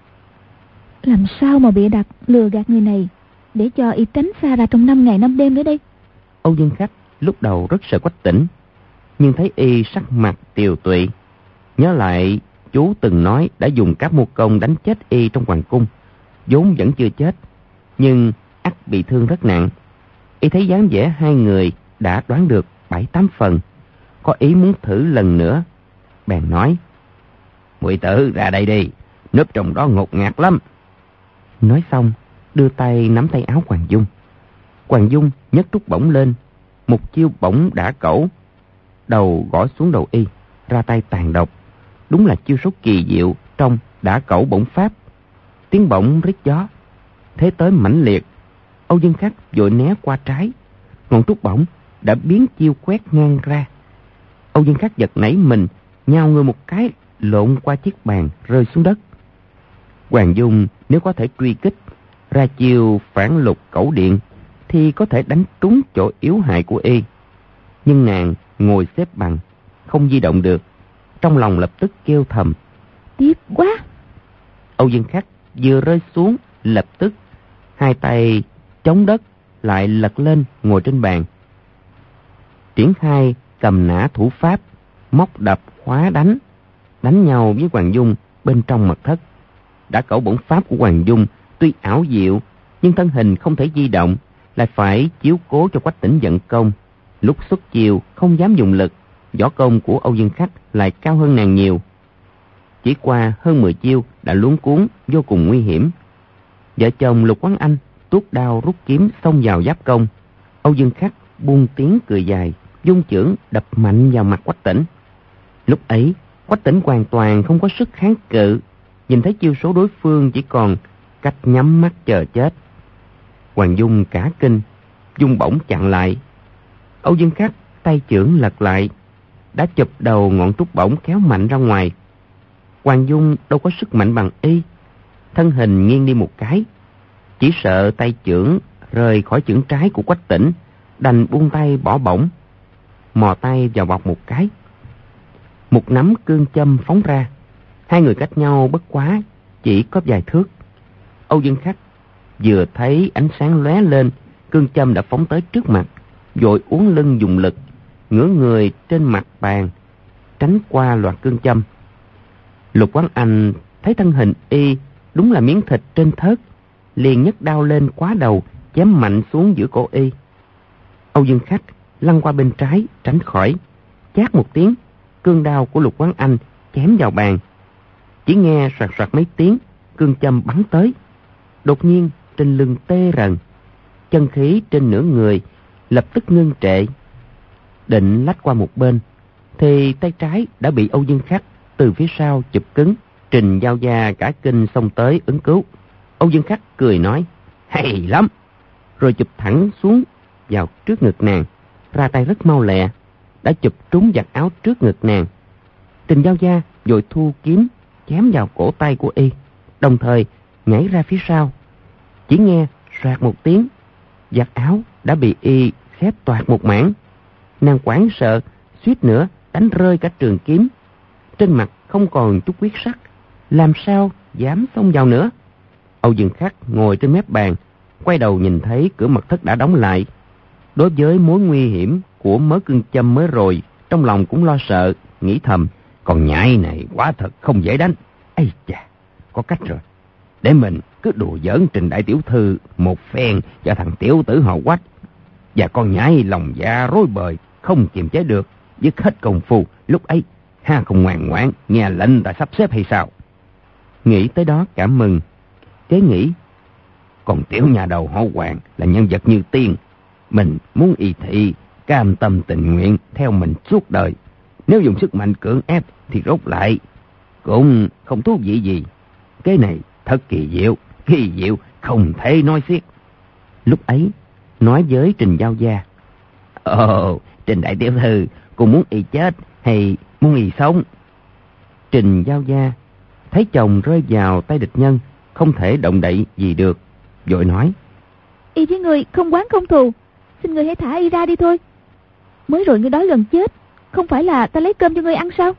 Làm sao mà bịa đặt lừa gạt người này để cho y tránh xa ra trong năm ngày năm đêm nữa đây? Âu Dương Khắc lúc đầu rất sợ Quách Tĩnh, nhưng thấy y sắc mặt tiều tụy, nhớ lại chú từng nói đã dùng các mưu công đánh chết y trong hoàng cung, vốn vẫn chưa chết, nhưng ắt bị thương rất nặng. Y thấy dáng vẻ hai người đã đoán được bảy tám phần, có ý muốn thử lần nữa, bèn nói: Muội tử ra đây đi, núp trong đó ngột ngạt lắm. Nói xong đưa tay nắm tay áo Hoàng Dung. Hoàng Dung nhấc trúc bổng lên, một chiêu bổng đả cẩu, đầu gõ xuống đầu y, ra tay tàn độc. Đúng là chiêu số kỳ diệu trong đả cẩu bổng pháp. Tiếng bổng rít gió, thế tới mãnh liệt. Âu Dương Khắc vội né qua trái, ngọn trúc bổng đã biến chiêu quét ngang ra. Âu Dương Khắc giật nảy mình, nhào người một cái, lộn qua chiếc bàn rơi xuống đất. Hoàng Dung nếu có thể truy kích, ra chiêu phản lục cẩu điện, thì có thể đánh trúng chỗ yếu hại của y. Nhưng nàng ngồi xếp bằng, không di động được, trong lòng lập tức kêu thầm: Tiếc quá. Âu Dương Khắc vừa rơi xuống, lập tức hai tay chống đất, lại lật lên ngồi trên bàn, triển khai cầm nã thủ pháp, móc đập khóa đánh, đánh nhau với Hoàng Dung bên trong mật thất. Đả cẩu bổng pháp của Hoàng Dung tuy ảo diệu, nhưng thân hình không thể di động, lại phải chiếu cố cho Quách Tĩnh vận công. Lúc xuất chiêu không dám dùng lực, võ công của Âu Dương Khắc lại cao hơn nàng nhiều. Chỉ qua hơn mười chiêu đã luống cuống, vô cùng nguy hiểm. Vợ chồng Lục Quán Anh tuốt đao rút kiếm xông vào giáp công. Âu Dương Khắc buông tiếng cười dài, dung chưởng đập mạnh vào mặt Quách Tĩnh. Lúc ấy Quách Tĩnh hoàn toàn không có sức kháng cự, nhìn thấy chiêu số đối phương chỉ còn cách nhắm mắt chờ chết. Hoàng Dung cả kinh, dung bổng chặn lại. Âu Dương Khắc tay chưởng lật lại, đã chụp đầu ngọn trúc bổng kéo mạnh ra ngoài. Hoàng Dung đâu có sức mạnh bằng y, thân hình nghiêng đi một cái, chỉ sợ tay chưởng rời khỏi chưởng trái của Quách Tĩnh, đành buông tay bỏ bổng, mò tay vào bọc một cái. Một nắm cương châm phóng ra, hai người cách nhau bất quá chỉ có vài thước. Âu Dương Khắc vừa thấy ánh sáng lóe lên, cương châm đã phóng tới trước mặt, vội uốn lưng dùng lực, ngửa người trên mặt bàn, tránh qua loạt cương châm. Lục Quán Anh thấy thân hình y đúng là miếng thịt trên thớt, liền nhấc đao lên quá đầu, chém mạnh xuống giữa cổ y. Âu Dương Khách lăn qua bên trái tránh khỏi, chát một tiếng, cương đao của Lục Quán Anh chém vào bàn. Chỉ nghe soạt soạt mấy tiếng, cương châm bắn tới. Đột nhiên trên lưng tê rần, chân khí trên nửa người lập tức ngưng trệ. Định lách qua một bên thì tay trái đã bị Âu Dương Khách từ phía sau chụp cứng. Trình Giao Gia cả kinh xông tới ứng cứu. Âu Dương Khách cười nói: hay lắm, rồi chụp thẳng xuống vào trước ngực nàng, ra tay rất mau lẹ, đã chụp trúng giặt áo trước ngực nàng. Trình Giao Gia vội thu kiếm chém vào cổ tay của y, đồng thời nhảy ra phía sau. Chỉ nghe soạt một tiếng, giặt áo đã bị y xé toạc một mảng. Nàng hoảng sợ, suýt nữa đánh rơi cả trường kiếm. Trên mặt không còn chút huyết sắc, làm sao dám xông vào nữa. Âu Dương Khắc ngồi trên mép bàn, quay đầu nhìn thấy cửa mật thất đã đóng lại. Đối với mối nguy hiểm của mớ cương châm mới rồi, trong lòng cũng lo sợ, nghĩ thầm: con nhãi này quá thật không dễ đánh. Ây chà, có cách rồi. Để mình cứ đùa giỡn Trình đại tiểu thư một phen cho thằng tiểu tử họ Quách. Và con nhãi lòng dạ rối bời, không kiềm chế được, dứt hết công phu. Lúc ấy ha không ngoan ngoãn nghe lệnh ta sắp xếp hay sao? Nghĩ tới đó cảm mừng, kế nghĩ: còn tiểu nhà đầu họ Hoàng là nhân vật như tiên, mình muốn y thị cam tâm tình nguyện theo mình suốt đời. Nếu dùng sức mạnh cưỡng ép thì rốt lại cũng không thú vị gì. Cái này thật kỳ diệu, kỳ diệu không thể nói xiết. Lúc ấy nói với Trình Giao Gia: ồ, Trình đại tiểu thư, cô muốn y chết hay muốn y sống? Trình Giao Gia thấy chồng rơi vào tay địch nhân, không thể động đậy gì được, vội nói: y với người không oán không thù, xin người hãy thả y ra đi thôi. Mới rồi ngươi đói gần chết, không phải là ta lấy cơm cho ngươi ăn sao?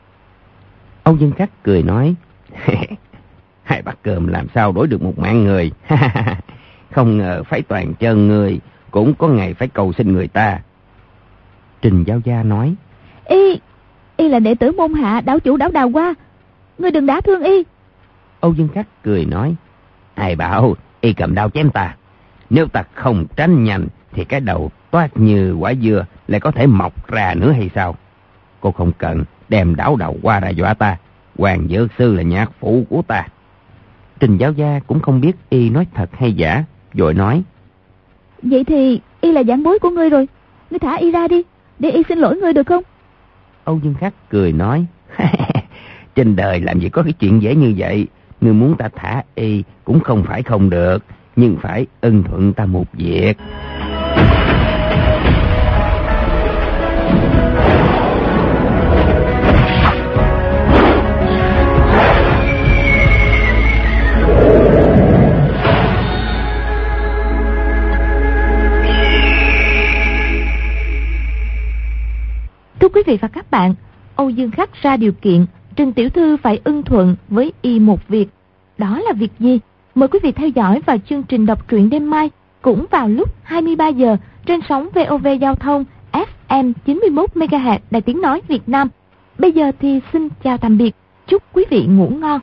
Âu Dương Khắc cười nói: hai bát cơm làm sao đổi được một mạng người. Không ngờ phải toàn chân người cũng có ngày phải cầu xin người ta. Trình Giao Gia nói: Y, y là đệ tử môn hạ đảo chủ đảo Đào Hoa, ngươi đừng đả thương y. Âu Dương Khắc cười nói: ai bảo y cầm đao chém ta? Nếu ta không tránh nhanh thì cái đầu toát như quả dưa lại có thể mọc ra nữa hay sao? Cô không cần đem đảo Đào Hoa ra dọa ta. Hoàng Dược Sư là nhạc phụ của ta. Trình Giao Gia cũng không biết y nói thật hay giả, vội nói: vậy thì y là giảng bối của ngươi rồi, ngươi thả y ra đi, để y xin lỗi ngươi được không? Âu Dương Khắc cười nói: trên đời làm gì có cái chuyện dễ như vậy. Ngươi muốn ta thả y cũng không phải không được, nhưng phải ưng thuận ta một việc. Thưa quý vị và các bạn, Âu Dương Khắc ra điều kiện Trình tiểu thư phải ưng thuận với y một việc. Đó là việc gì? Mời quý vị theo dõi vào chương trình đọc truyện đêm mai, cũng vào lúc hai mươi ba giờ trên sóng vê o vê Giao thông ép em chín mươi mốt mê ga héc Đài Tiếng Nói Việt Nam. Bây giờ thì xin chào tạm biệt, chúc quý vị ngủ ngon.